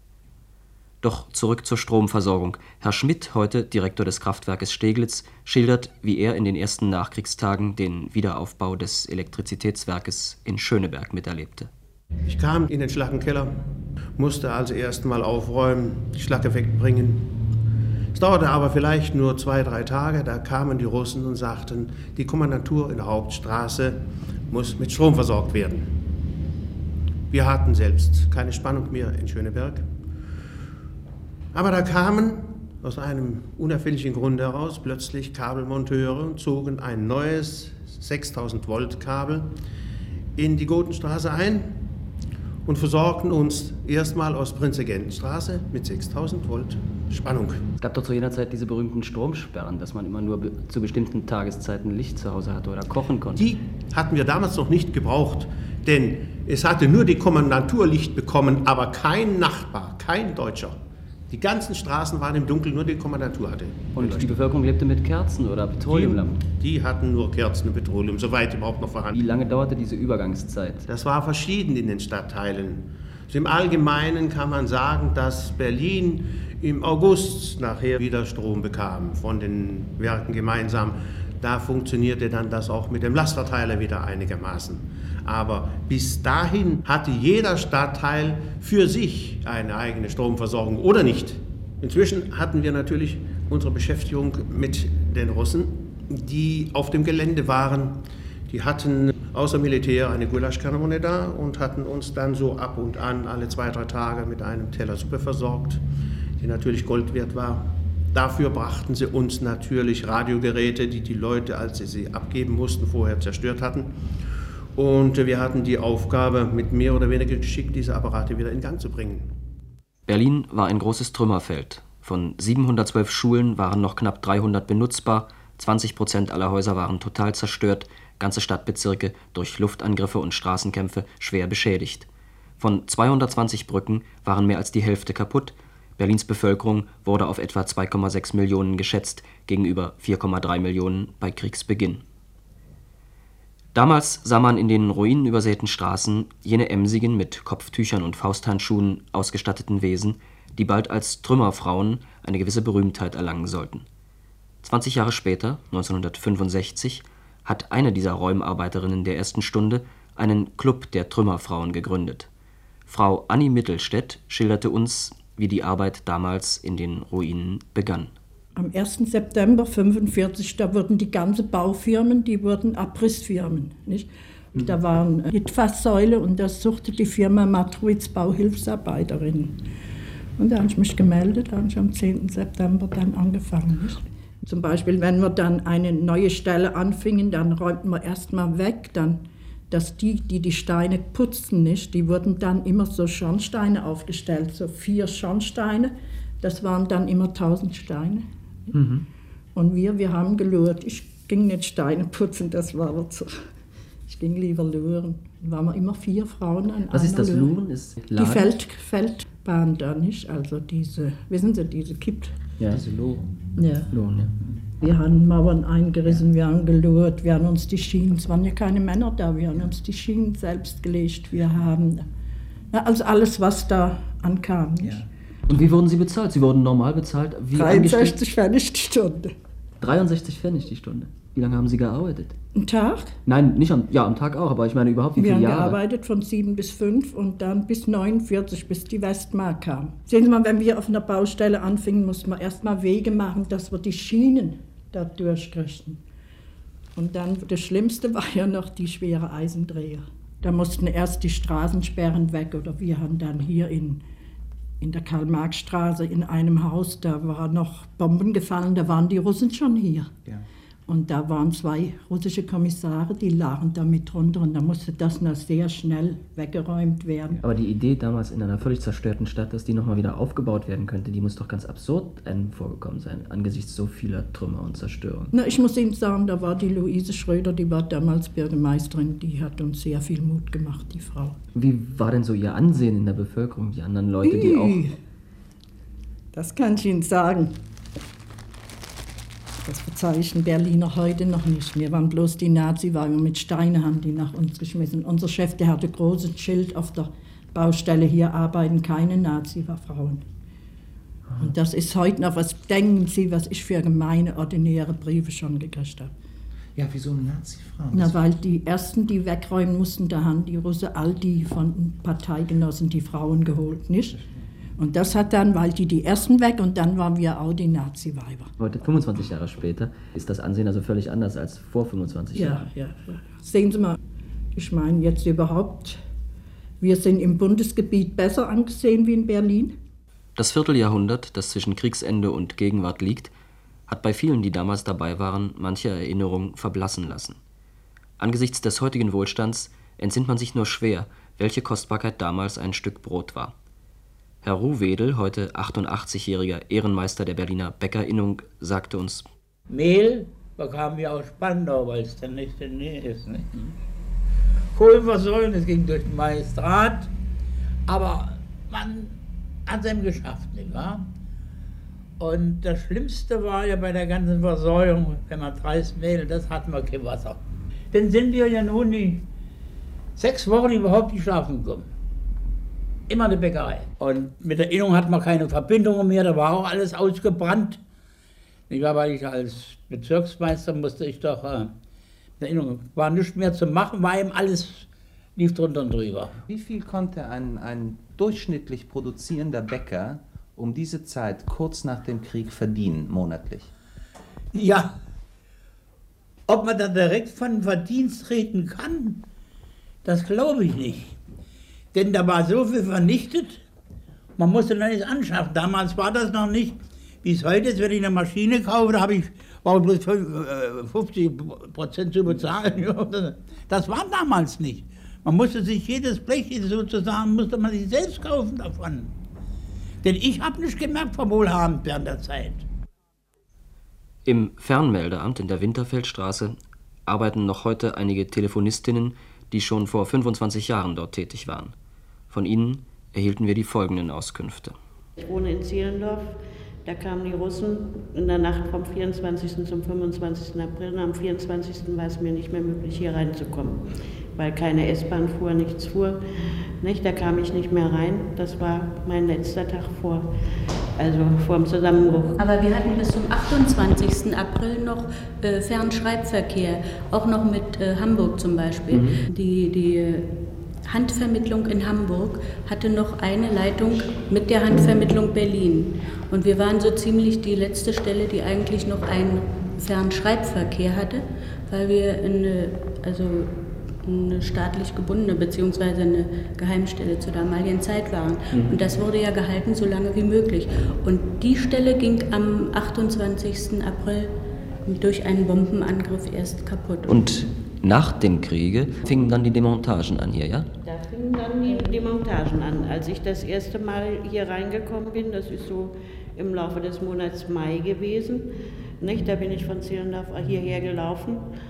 Doch zurück zur Stromversorgung. Herr Schmidt, heute Direktor des Kraftwerkes Steglitz, schildert, wie er in den ersten Nachkriegstagen den Wiederaufbau des Elektrizitätswerkes in Schöneberg miterlebte. Ich kam in den Schlackenkeller, musste also erst mal aufräumen, die Schlacke wegbringen. Es dauerte aber vielleicht nur zwei, drei Tage, da kamen die Russen und sagten, die Kommandantur in der Hauptstraße muss mit Strom versorgt werden. Wir hatten selbst keine Spannung mehr in Schöneberg. Aber da kamen aus einem unerfindlichen Grund heraus plötzlich Kabelmonteure und zogen ein neues sechstausend Volt Kabel in die Gotenstraße ein und versorgten uns erstmal aus Prinzegentenstraße mit sechstausend Volt Spannung. Es gab doch zu jener Zeit diese berühmten Stromsperren, dass man immer nur be- zu bestimmten Tageszeiten Licht zu Hause hatte oder kochen konnte. Die hatten wir damals noch nicht gebraucht, denn es hatte nur die Kommandantur Licht bekommen, aber kein Nachbar, kein Deutscher. Die ganzen Straßen waren im Dunkeln, nur die Kommandantur hatte. Und die Bevölkerung lebte mit Kerzen oder Petroleumlampen? Die, die hatten nur Kerzen und Petroleum, soweit überhaupt noch vorhanden. Wie lange dauerte diese Übergangszeit? Das war verschieden in den Stadtteilen. Also im Allgemeinen kann man sagen, dass Berlin im August nachher wieder Strom bekam von den Werken gemeinsam. Da funktionierte dann das auch mit dem Lastverteiler wieder einigermaßen. Aber bis dahin hatte jeder Stadtteil für sich eine eigene Stromversorgung oder nicht. Inzwischen hatten wir natürlich unsere Beschäftigung mit den Russen, die auf dem Gelände waren. Die hatten außer Militär eine Gulaschkanone da und hatten uns dann so ab und an alle zwei, drei Tage mit einem Teller Suppe versorgt, die natürlich Gold wert war. Dafür brachten sie uns natürlich Radiogeräte, die die Leute, als sie sie abgeben mussten, vorher zerstört hatten. Und wir hatten die Aufgabe, mit mehr oder weniger Geschick diese Apparate wieder in Gang zu bringen. Berlin war ein großes Trümmerfeld. Von siebenhundertzwölf Schulen waren noch knapp dreihundert benutzbar, zwanzig Prozent aller Häuser waren total zerstört, ganze Stadtbezirke durch Luftangriffe und Straßenkämpfe schwer beschädigt. Von zweihundertzwanzig Brücken waren mehr als die Hälfte kaputt. Berlins Bevölkerung wurde auf etwa zwei Komma sechs Millionen geschätzt, gegenüber vier Komma drei Millionen bei Kriegsbeginn. Damals sah man in den ruinenübersäten Straßen jene emsigen, mit Kopftüchern und Fausthandschuhen ausgestatteten Wesen, die bald als Trümmerfrauen eine gewisse Berühmtheit erlangen sollten. zwanzig Jahre später, neunzehnhundertfünfundsechzig, hat eine dieser Räumarbeiterinnen der ersten Stunde einen Club der Trümmerfrauen gegründet. Frau Annie Mittelstädt schilderte uns, wie die Arbeit damals in den Ruinen begann. Am ersten September neunzehnhundertfünfundvierzig, da wurden die ganzen Baufirmen, die wurden Abrissfirmen. Nicht? Und da waren Litfaßsäule und das suchte die Firma Matruitz Bauhilfsarbeiterin. Und da habe ich mich gemeldet, da habe ich am zehnten September dann angefangen. Nicht? Zum Beispiel, wenn wir dann eine neue Stelle anfingen, dann räumten wir erstmal weg, dann, dass die, die die Steine putzten, nicht, die wurden dann immer so Schornsteine aufgestellt, so vier Schornsteine, das waren dann immer tausend Steine. Mhm. Und wir, wir haben gelurrt, ich ging nicht Steine putzen, das war aber zu, Ich ging lieber luren. Dann waren wir immer vier Frauen an Was einer ist das Luren? Luren? Ist Die Feld, Feldbahn da, nicht? Also diese, wissen Sie, diese Kippt. Ja, diese Luren. Ja. Luren, ja. Wir haben Mauern eingerissen, wir haben gelurrt, wir haben uns die Schienen, es waren ja keine Männer da, wir haben uns die Schienen selbst gelegt, wir haben, ja, also alles, was da ankam. Nicht? Ja. Und wie wurden Sie bezahlt? Sie wurden normal bezahlt? Wie dreiundsechzig Pfennig die Stunde. dreiundsechzig Pfennig die Stunde? Wie lange haben Sie gearbeitet? Ein Tag? Nein, nicht am, ja, am Tag auch, aber ich meine überhaupt, wie wir viele haben Jahre? gearbeitet von sieben bis fünf und dann bis neunundvierzig, bis die Westmark kam. Sehen Sie mal, wenn wir auf einer Baustelle anfingen, mussten wir erst mal Wege machen, dass wir die Schienen da durchkriegten. Und dann, das Schlimmste war ja noch die schwere Eisendreher. Da mussten erst die Straßensperren weg oder wir haben dann hier in, in der Karl-Marx-Straße in einem Haus, da waren noch Bomben gefallen, da waren die Russen schon hier. Ja. Und da waren zwei russische Kommissare, die lagen da mit drunter und da musste das noch sehr schnell weggeräumt werden. Aber die Idee damals in einer völlig zerstörten Stadt, dass die nochmal wieder aufgebaut werden könnte, die muss doch ganz absurd einem vorgekommen sein, angesichts so vieler Trümmer und Zerstörung. Na, ich muss Ihnen sagen, da war die Luise Schröder, die war damals Bürgermeisterin, die hat uns sehr viel Mut gemacht, die Frau. Wie war denn so Ihr Ansehen in der Bevölkerung, die anderen Leute, die auch... Das kann ich Ihnen sagen. Das verzeichnen Berliner heute noch nicht. Wir waren bloß die Nazi-Wagen mit Steinen, haben die nach uns geschmissen. Unser Chef, der hatte ein großes Schild auf der Baustelle, hier arbeiten keine Nazi-Frauen. Und das ist heute noch, was denken Sie, was ich für gemeine, ordinäre Briefe schon gekriegt habe. Ja, wieso Nazi-Frauen? Na, weil die Ersten, die wegräumen mussten, da haben die Russen all die von den Parteigenossen die Frauen geholt, nicht? Und das hat dann, weil die die Ersten weg und dann waren wir auch die Nazi-Weiber. Heute, fünfundzwanzig Jahre später, ist das Ansehen also völlig anders als vor fünfundzwanzig ja, Jahren. Ja, ja. Sehen Sie mal, ich meine jetzt überhaupt, wir sind im Bundesgebiet besser angesehen wie in Berlin. Das Vierteljahrhundert, das zwischen Kriegsende und Gegenwart liegt, hat bei vielen, die damals dabei waren, manche Erinnerung verblassen lassen. Angesichts des heutigen Wohlstands entsinnt man sich nur schwer, welche Kostbarkeit damals ein Stück Brot war. Herr Ruhwedel, heute achtundachtzigjähriger Ehrenmeister der Berliner Bäckerinnung, sagte uns: Mehl bekamen wir aus Spandau, weil es dann nicht in der Nähe ist. Nicht? Kohlenversäulen, es ging durch den Magistrat, aber man hat es ihm geschafft, nicht wahr? Und das Schlimmste war ja bei der ganzen Versäuerung, wenn man dreist Mehl, das hatten wir kein Wasser. Dann sind wir ja nun die sechs Wochen überhaupt nicht schlafen gekommen. Immer eine Bäckerei. Und mit der Innung hat man keine Verbindungen mehr, da war auch alles ausgebrannt. Ich war, weil ich als Bezirksmeister musste ich doch, äh, mit der Innung war nichts mehr zu machen, war eben alles, lief drunter und drüber. Wie viel konnte ein, ein durchschnittlich produzierender Bäcker um diese Zeit kurz nach dem Krieg verdienen, monatlich? Ja, ob man da direkt von Verdienst reden kann, das glaube ich nicht. Denn da war so viel vernichtet, man musste noch nichts anschaffen. Damals war das noch nicht, wie es heute ist, wenn ich eine Maschine kaufe, da habe ich war bloß fünfzig Prozent zu bezahlen. Das war damals nicht. Man musste sich jedes Blech sozusagen, musste man sich selbst kaufen davon. Denn ich habe nicht gemerkt vom Wohlhabend während der Zeit. Im Fernmeldeamt in der Winterfeldstraße arbeiten noch heute einige Telefonistinnen, die schon vor fünfundzwanzig Jahren dort tätig waren. Von ihnen erhielten wir die folgenden Auskünfte. Ich wohne in Zehlendorf. Da kamen die Russen in der Nacht vom vierundzwanzigsten zum fünfundzwanzigsten April. Und am vierundzwanzigsten war es mir nicht mehr möglich, hier reinzukommen, weil keine S-Bahn fuhr, nichts fuhr. Nicht? Da kam ich nicht mehr rein. Das war mein letzter Tag vor, also vor dem Zusammenbruch. Aber wir hatten bis zum achtundzwanzigsten April noch äh, Fernschreibverkehr, auch noch mit äh, Hamburg zum Beispiel. Mhm. Die, die Handvermittlung in Hamburg hatte noch eine Leitung mit der Handvermittlung Berlin. Und wir waren so ziemlich die letzte Stelle, die eigentlich noch einen Fernschreibverkehr hatte, weil wir eine, also eine staatlich gebundene bzw. eine Geheimstelle zur damaligen Zeit waren. Mhm. Und das wurde ja gehalten so lange wie möglich. Und die Stelle ging am achtundzwanzigsten April durch einen Bombenangriff erst kaputt. Und nach dem Kriege fingen dann die Demontagen an hier, ja? Da fingen dann die Demontagen an. Als ich das erste Mal hier reingekommen bin, das ist so im Laufe des Monats Mai gewesen, nicht? Da bin ich von Zehlendorf hierher gelaufen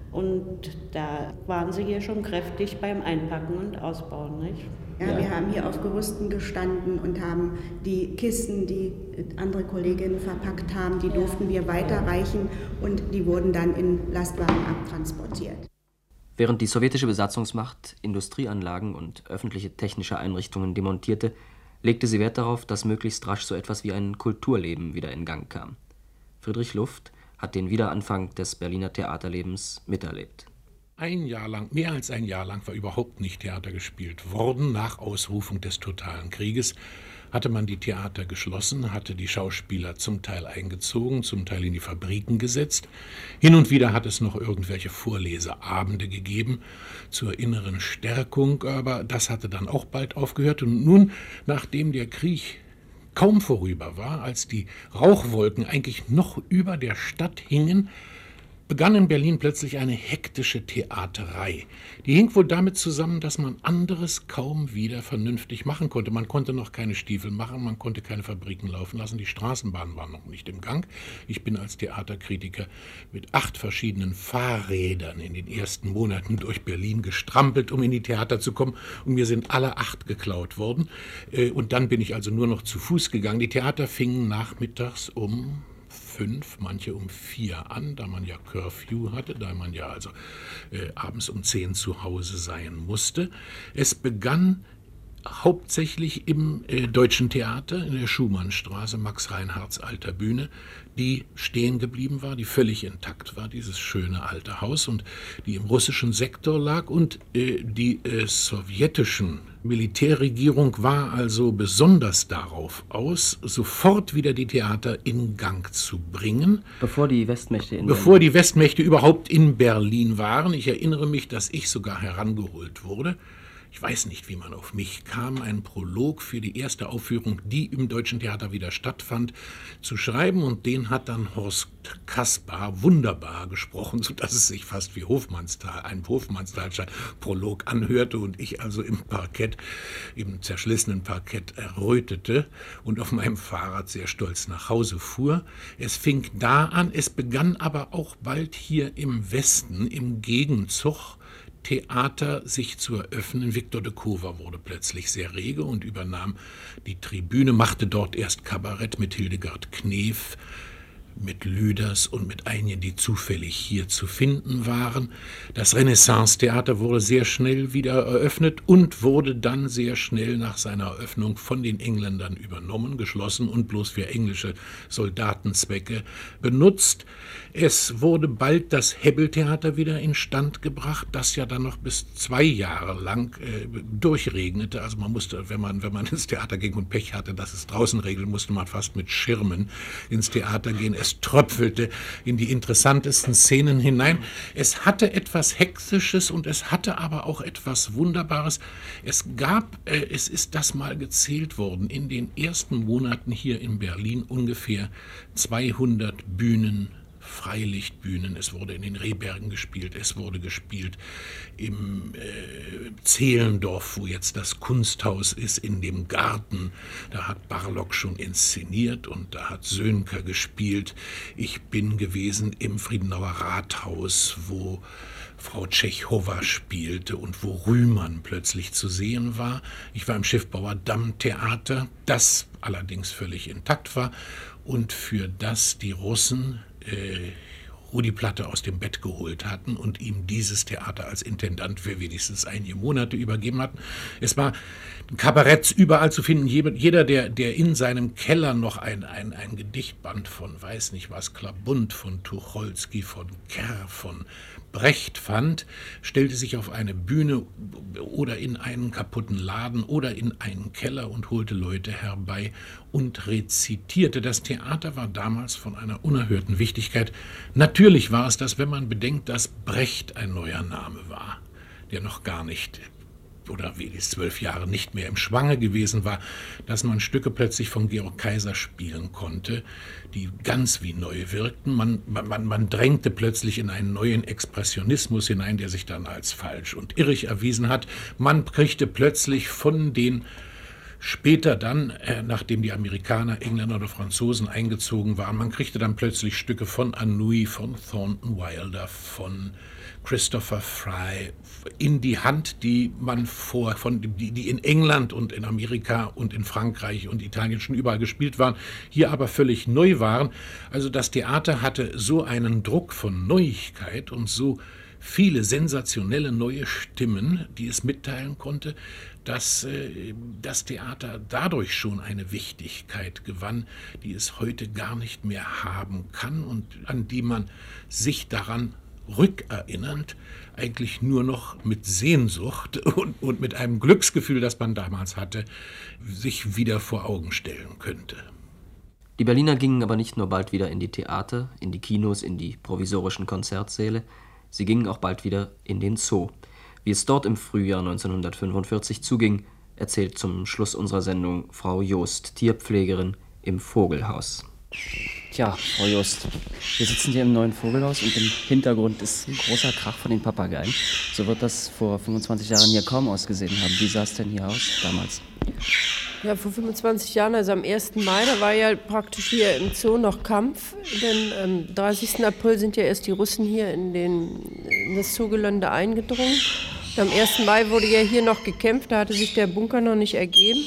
Und da waren sie hier schon kräftig beim Einpacken und Ausbauen, nicht? Ja, ja, wir haben hier auf Gerüsten gestanden und haben die Kisten, die andere Kolleginnen verpackt haben, die durften wir weiterreichen und die wurden dann in Lastwagen abtransportiert. Während die sowjetische Besatzungsmacht Industrieanlagen und öffentliche technische Einrichtungen demontierte, legte sie Wert darauf, dass möglichst rasch so etwas wie ein Kulturleben wieder in Gang kam. Friedrich Luft hat den Wiederanfang des Berliner Theaterlebens miterlebt. Ein Jahr lang, mehr als ein Jahr lang war überhaupt nicht Theater gespielt worden. Nach Ausrufung des totalen Krieges hatte man die Theater geschlossen, hatte die Schauspieler zum Teil eingezogen, zum Teil in die Fabriken gesetzt. Hin und wieder hat es noch irgendwelche Vorleseabende gegeben zur inneren Stärkung, aber das hatte dann auch bald aufgehört. Und nun, nachdem der Krieg kaum vorüber war, als die Rauchwolken eigentlich noch über der Stadt hingen, begann in Berlin plötzlich eine hektische Theaterei. Die hing wohl damit zusammen, dass man anderes kaum wieder vernünftig machen konnte. Man konnte noch keine Stiefel machen, man konnte keine Fabriken laufen lassen, die Straßenbahn war noch nicht im Gang. Ich bin als Theaterkritiker mit acht verschiedenen Fahrrädern in den ersten Monaten durch Berlin gestrampelt, um in die Theater zu kommen, und mir sind alle acht geklaut worden. Und dann bin ich also nur noch zu Fuß gegangen. Die Theater fingen nachmittags um fünf, manche um vier an, da man ja Curfew hatte, da man ja also äh, abends um zehn zu Hause sein musste. Es begann hauptsächlich im äh, Deutschen Theater in der Schumannstraße, Max Reinhardts alter Bühne, die stehen geblieben war, die völlig intakt war, dieses schöne alte Haus, und die im russischen Sektor lag, und äh, die äh, sowjetischen Militärregierung war also besonders darauf aus, sofort wieder die Theater in Gang zu bringen. Bevor die Westmächte in Bevor Berlin. die Westmächte überhaupt in Berlin waren. Ich erinnere mich, dass ich sogar herangeholt wurde. Ich weiß nicht, wie man auf mich kam, einen Prolog für die erste Aufführung, die im Deutschen Theater wieder stattfand, zu schreiben. Und den hat dann Horst Kaspar wunderbar gesprochen, sodass es sich fast wie Hofmannsthal, ein Hofmannsthal Prolog anhörte und ich also im Parkett, im zerschlissenen Parkett errötete und auf meinem Fahrrad sehr stolz nach Hause fuhr. Es fing da an, es begann aber auch bald hier im Westen, im Gegenzug, Theater sich zu eröffnen. Viktor de Kover wurde plötzlich sehr rege und übernahm die Tribüne, machte dort erst Kabarett mit Hildegard Knef, mit Lüders und mit einigen, die zufällig hier zu finden waren. Das Renaissance-Theater wurde sehr schnell wieder eröffnet und wurde dann sehr schnell nach seiner Eröffnung von den Engländern übernommen, geschlossen und bloß für englische Soldatenzwecke benutzt. Es wurde bald das Hebbel-Theater wieder instand gebracht, das ja dann noch bis zwei Jahre lang äh, durchregnete. Also man musste, wenn man, wenn man ins Theater ging und Pech hatte, dass es draußen regelt, musste man fast mit Schirmen ins Theater gehen. Es tröpfelte in die interessantesten Szenen hinein. Es hatte etwas Hektisches und es hatte aber auch etwas Wunderbares. Es gab, äh, es ist das mal gezählt worden, in den ersten Monaten hier in Berlin ungefähr zweihundert Bühnen, Freilichtbühnen, es wurde in den Rehbergen gespielt, es wurde gespielt im äh, Zehlendorf, wo jetzt das Kunsthaus ist, in dem Garten. Da hat Barlog schon inszeniert und da hat Sönker gespielt. Ich bin gewesen im Friedenauer Rathaus, wo Frau Tschechowa spielte und wo Rühmann plötzlich zu sehen war. Ich war im Schiffbauer Damm-Theater, das allerdings völlig intakt war und für das die Russen Äh, Rudi Platte aus dem Bett geholt hatten und ihm dieses Theater als Intendant für wenigstens einige Monate übergeben hatten. Es war Kabaretts überall zu finden. Jeder, der, der in seinem Keller noch ein, ein, ein Gedichtband von, weiß nicht was, Klabund, von Tucholsky, von Kerr, von Brecht fand, stellte sich auf eine Bühne oder in einen kaputten Laden oder in einen Keller und holte Leute herbei und rezitierte. Das Theater war damals von einer unerhörten Wichtigkeit. Natürlich war es das, wenn man bedenkt, dass Brecht ein neuer Name war, der noch gar nicht oder wenigstens zwölf Jahre nicht mehr im Schwange gewesen war, dass man Stücke plötzlich von Georg Kaiser spielen konnte, die ganz wie neu wirkten. Man, man, man drängte plötzlich in einen neuen Expressionismus hinein, der sich dann als falsch und irrig erwiesen hat. Man kriegte plötzlich von den Später dann, äh, nachdem die Amerikaner, Engländer oder Franzosen eingezogen waren, man kriegte dann plötzlich Stücke von Anouilh, von Thornton Wilder, von Christopher Fry in die Hand, die man vor, von, die, die in England und in Amerika und in Frankreich und Italien schon überall gespielt waren, hier aber völlig neu waren. Also das Theater hatte so einen Druck von Neuigkeit und so viele sensationelle neue Stimmen, die es mitteilen konnte, dass äh, das Theater dadurch schon eine Wichtigkeit gewann, die es heute gar nicht mehr haben kann und an die man sich daran rückerinnernd eigentlich nur noch mit Sehnsucht und, und mit einem Glücksgefühl, das man damals hatte, sich wieder vor Augen stellen könnte. Die Berliner gingen aber nicht nur bald wieder in die Theater, in die Kinos, in die provisorischen Konzertsäle, sie gingen auch bald wieder in den Zoo. Wie es dort im Frühjahr neunzehnhundertfünfundvierzig zuging, erzählt zum Schluss unserer Sendung Frau Joost, Tierpflegerin im Vogelhaus. Tja, Frau Joost, wir sitzen hier im neuen Vogelhaus und im Hintergrund ist ein großer Krach von den Papageien. So wird das vor fünfundzwanzig Jahren hier kaum ausgesehen haben. Wie sah es denn hier aus damals? Ja, vor fünfundzwanzig Jahren, also am ersten Mai, da war ja praktisch hier im Zoo noch Kampf. Denn am dreißigsten April sind ja erst die Russen hier in, den, in das Zoogelände eingedrungen. Und am ersten Mai wurde ja hier noch gekämpft, da hatte sich der Bunker noch nicht ergeben.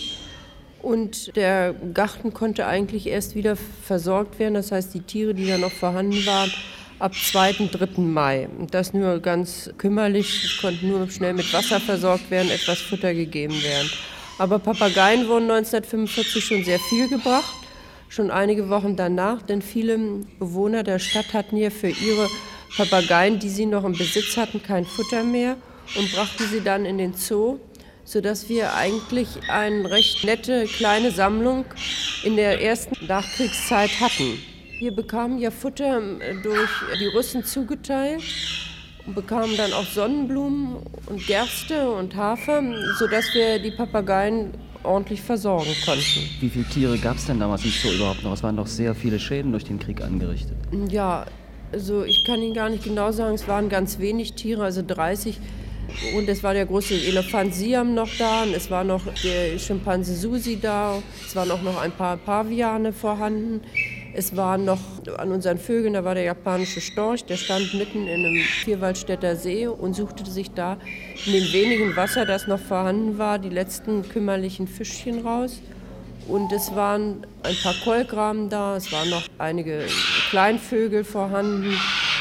Und der Garten konnte eigentlich erst wieder versorgt werden, das heißt die Tiere, die da noch vorhanden waren, ab zweiten, dritten Mai. Und das nur ganz kümmerlich, es konnte nur schnell mit Wasser versorgt werden, etwas Futter gegeben werden. Aber Papageien wurden neunzehnhundertfünfundvierzig schon sehr viel gebracht, schon einige Wochen danach, denn viele Bewohner der Stadt hatten hier für ihre Papageien, die sie noch im Besitz hatten, kein Futter mehr und brachten sie dann in den Zoo, sodass wir eigentlich eine recht nette kleine Sammlung in der ersten Nachkriegszeit hatten. Wir bekamen ja Futter durch die Russen zugeteilt und bekamen dann auch Sonnenblumen und Gerste und Hafer, sodass wir die Papageien ordentlich versorgen konnten. Wie viele Tiere gab es denn damals im Zoo überhaupt noch? Es waren doch sehr viele Schäden durch den Krieg angerichtet. Ja, also ich kann Ihnen gar nicht genau sagen, es waren ganz wenig Tiere, also dreißig. Und es war der große Elefant Siam noch da, und es war noch der Schimpanse Susi da, es waren auch noch ein paar Paviane vorhanden. Es waren noch an unseren Vögeln, da war der japanische Storch, der stand mitten in einem Vierwaldstätter See und suchte sich da in dem wenigen Wasser, das noch vorhanden war, die letzten kümmerlichen Fischchen raus. Und es waren ein paar Kolkraben da, es waren noch einige Kleinvögel vorhanden.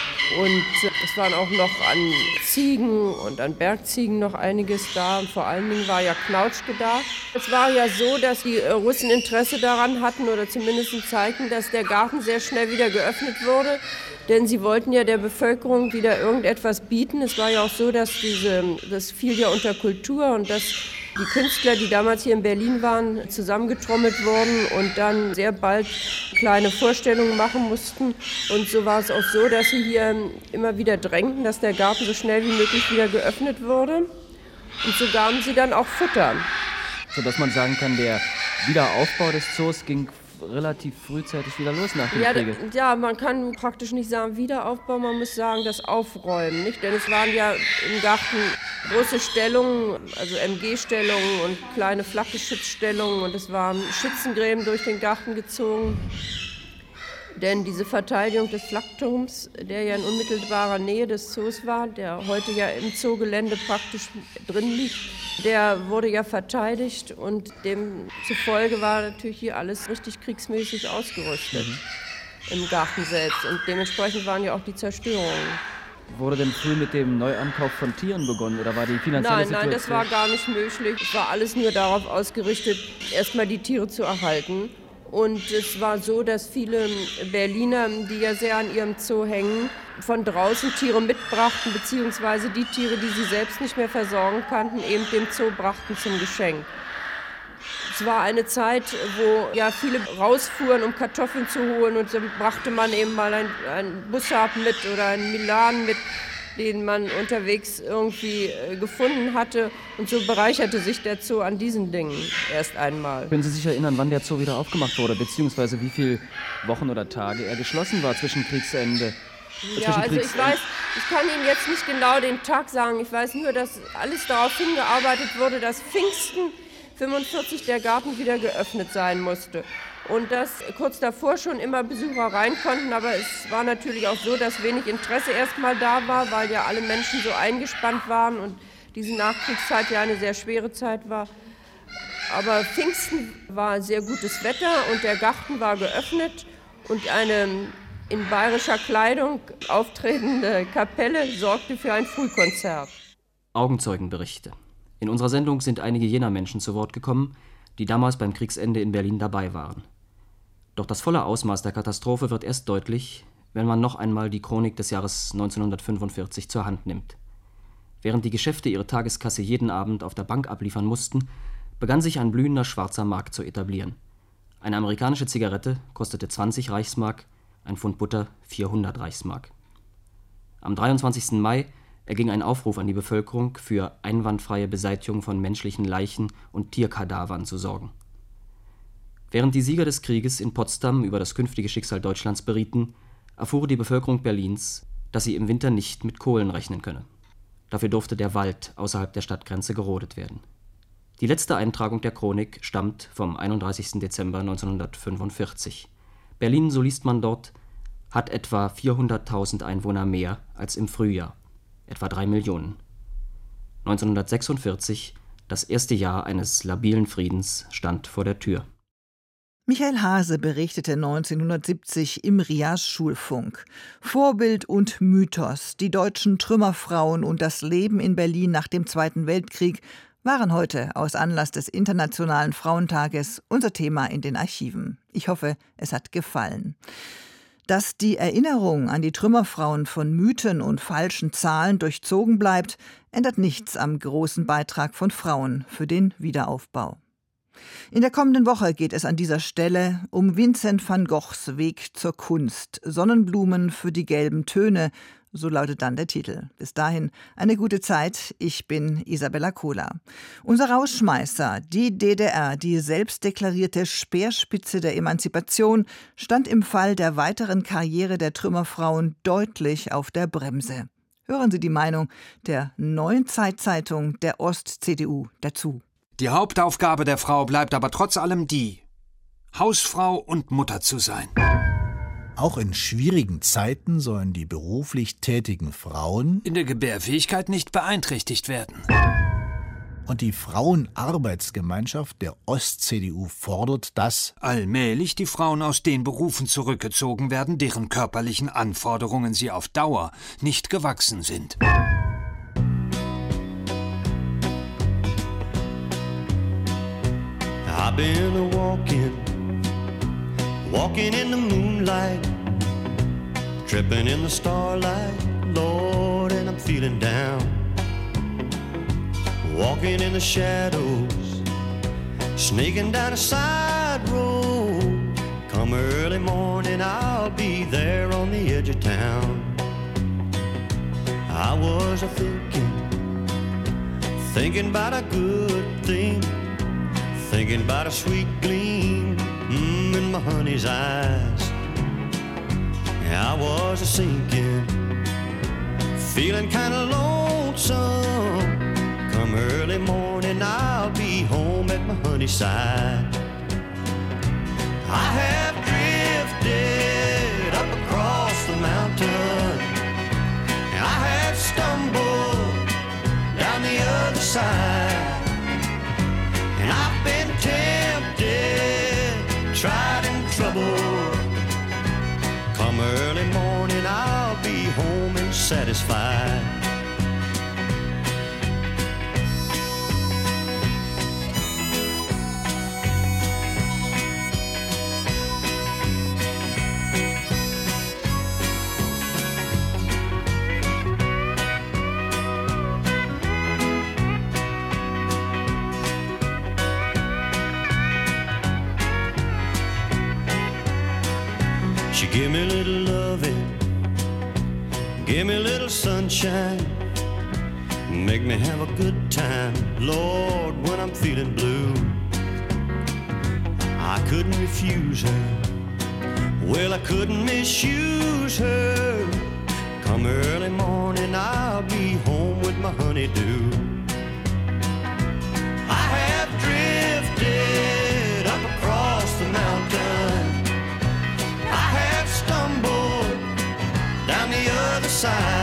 Und es waren auch noch an Ziegen und an Bergziegen noch einiges da. Und vor allen Dingen war ja Knautschke da. Es war ja so, dass die Russen Interesse daran hatten oder zumindest zeigten, dass der Garten sehr schnell wieder geöffnet wurde. Denn sie wollten ja der Bevölkerung wieder irgendetwas bieten. Es war ja auch so, dass diese, das fiel ja unter Kultur und dass die Künstler, die damals hier in Berlin waren, zusammengetrommelt wurden und dann sehr bald kleine Vorstellungen machen mussten. Und so war es auch so, dass sie hier immer wieder drängten, dass der Garten so schnell wie möglich wieder geöffnet wurde. Und so gaben sie dann auch Futter. Sodass man sagen kann, der Wiederaufbau des Zoos ging relativ frühzeitig wieder los nach dem ja, Kriege. Ja, man kann praktisch nicht sagen Wiederaufbau, man muss sagen das Aufräumen, nicht? Denn es waren ja im Garten große Stellungen, also M G-Stellungen und kleine Flakgeschützstellungen und es waren Schützengräben durch den Garten gezogen. Denn diese Verteidigung des Flakturms, der ja in unmittelbarer Nähe des Zoos war, der heute ja im Zoogelände praktisch drin liegt, der wurde ja verteidigt und demzufolge war natürlich hier alles richtig kriegsmäßig ausgerüstet mhm. im Garten selbst. Und dementsprechend waren ja auch die Zerstörungen. Wurde denn früh mit dem Neuankauf von Tieren begonnen oder war die finanzielle nein, Situation? Nein, das war gar nicht möglich. Es war alles nur darauf ausgerichtet, erstmal die Tiere zu erhalten. Und es war so, dass viele Berliner, die ja sehr an ihrem Zoo hängen, von draußen Tiere mitbrachten, beziehungsweise die Tiere, die sie selbst nicht mehr versorgen konnten, eben dem Zoo brachten zum Geschenk. Es war eine Zeit, wo ja viele rausfuhren, um Kartoffeln zu holen, und dann brachte man eben mal einen Bussard mit oder einen Milan mit, den man unterwegs irgendwie gefunden hatte. Und so bereicherte sich der Zoo an diesen Dingen erst einmal. Können Sie sich erinnern, wann der Zoo wieder aufgemacht wurde, beziehungsweise wie viele Wochen oder Tage er geschlossen war zwischen Kriegsende? Ja, also ich weiß, ich kann Ihnen jetzt nicht genau den Tag sagen. Ich weiß nur, dass alles darauf hingearbeitet wurde, dass Pfingsten fünfundvierzig der Garten wieder geöffnet sein musste. Und dass kurz davor schon immer Besucher rein konnten, aber es war natürlich auch so, dass wenig Interesse erstmal da war, weil ja alle Menschen so eingespannt waren und diese Nachkriegszeit ja eine sehr schwere Zeit war. Aber Pfingsten war sehr gutes Wetter und der Garten war geöffnet und eine in bayerischer Kleidung auftretende Kapelle sorgte für ein Frühkonzert. Augenzeugenberichte. In unserer Sendung sind einige jener Menschen zu Wort gekommen, die damals beim Kriegsende in Berlin dabei waren. Doch das volle Ausmaß der Katastrophe wird erst deutlich, wenn man noch einmal die Chronik des Jahres neunzehnhundertfünfundvierzig zur Hand nimmt. Während die Geschäfte ihre Tageskasse jeden Abend auf der Bank abliefern mussten, begann sich ein blühender schwarzer Markt zu etablieren. Eine amerikanische Zigarette kostete zwanzig Reichsmark, ein Pfund Butter vierhundert Reichsmark. Am dreiundzwanzigsten Mai erging ein Aufruf an die Bevölkerung, für einwandfreie Beseitigung von menschlichen Leichen und Tierkadavern zu sorgen. Während die Sieger des Krieges in Potsdam über das künftige Schicksal Deutschlands berieten, erfuhr die Bevölkerung Berlins, dass sie im Winter nicht mit Kohlen rechnen könne. Dafür durfte der Wald außerhalb der Stadtgrenze gerodet werden. Die letzte Eintragung der Chronik stammt vom einunddreißigsten Dezember neunzehnhundertfünfundvierzig. Berlin, so liest man dort, hat etwa vierhunderttausend Einwohner mehr als im Frühjahr, etwa drei Millionen. neunzehnhundertsechsundvierzig, das erste Jahr eines labilen Friedens, stand vor der Tür. Michael Hase berichtete neunzehnhundertsiebzig im Rias-Schulfunk. Vorbild und Mythos, die deutschen Trümmerfrauen und das Leben in Berlin nach dem Zweiten Weltkrieg waren heute aus Anlass des Internationalen Frauentages unser Thema in den Archiven. Ich hoffe, es hat gefallen. Dass die Erinnerung an die Trümmerfrauen von Mythen und falschen Zahlen durchzogen bleibt, ändert nichts am großen Beitrag von Frauen für den Wiederaufbau. In der kommenden Woche geht es an dieser Stelle um Vincent van Goghs Weg zur Kunst. Sonnenblumen für die gelben Töne, so lautet dann der Titel. Bis dahin eine gute Zeit. Ich bin Isabella Kohler. Unser Rausschmeißer, die D D R, die selbstdeklarierte Speerspitze der Emanzipation, stand im Fall der weiteren Karriere der Trümmerfrauen deutlich auf der Bremse. Hören Sie die Meinung der Neuen Zeitzeitung der Ost-C D U dazu. Die Hauptaufgabe der Frau bleibt aber trotz allem die, Hausfrau und Mutter zu sein. Auch in schwierigen Zeiten sollen die beruflich tätigen Frauen in der Gebärfähigkeit nicht beeinträchtigt werden. Und die Frauenarbeitsgemeinschaft der Ost-C D U fordert, dass allmählich die Frauen aus den Berufen zurückgezogen werden, deren körperlichen Anforderungen sie auf Dauer nicht gewachsen sind. I've been a walking, walking in the moonlight, tripping in the starlight, Lord, and I'm feeling down. Walking in the shadows, sneaking down a side road. Come early morning, I'll be there on the edge of town. I was a thinking, thinking about a good thing, thinking about a sweet gleam mm, in my honey's eyes. I was a sinking, feeling kinda lonesome. Come early morning, I'll be home at my honey's side. I have drifted up across the mountain, I have stumbled down the other side. And I've been tempted, tried and troubled. Come early morning, I'll be home and satisfied. She give me a little loving, give me a little sunshine, make me have a good time, Lord, when I'm feeling blue. I couldn't refuse her, well I couldn't misuse her. Come early morning, I'll be home with my honeydew. I have dreamed side.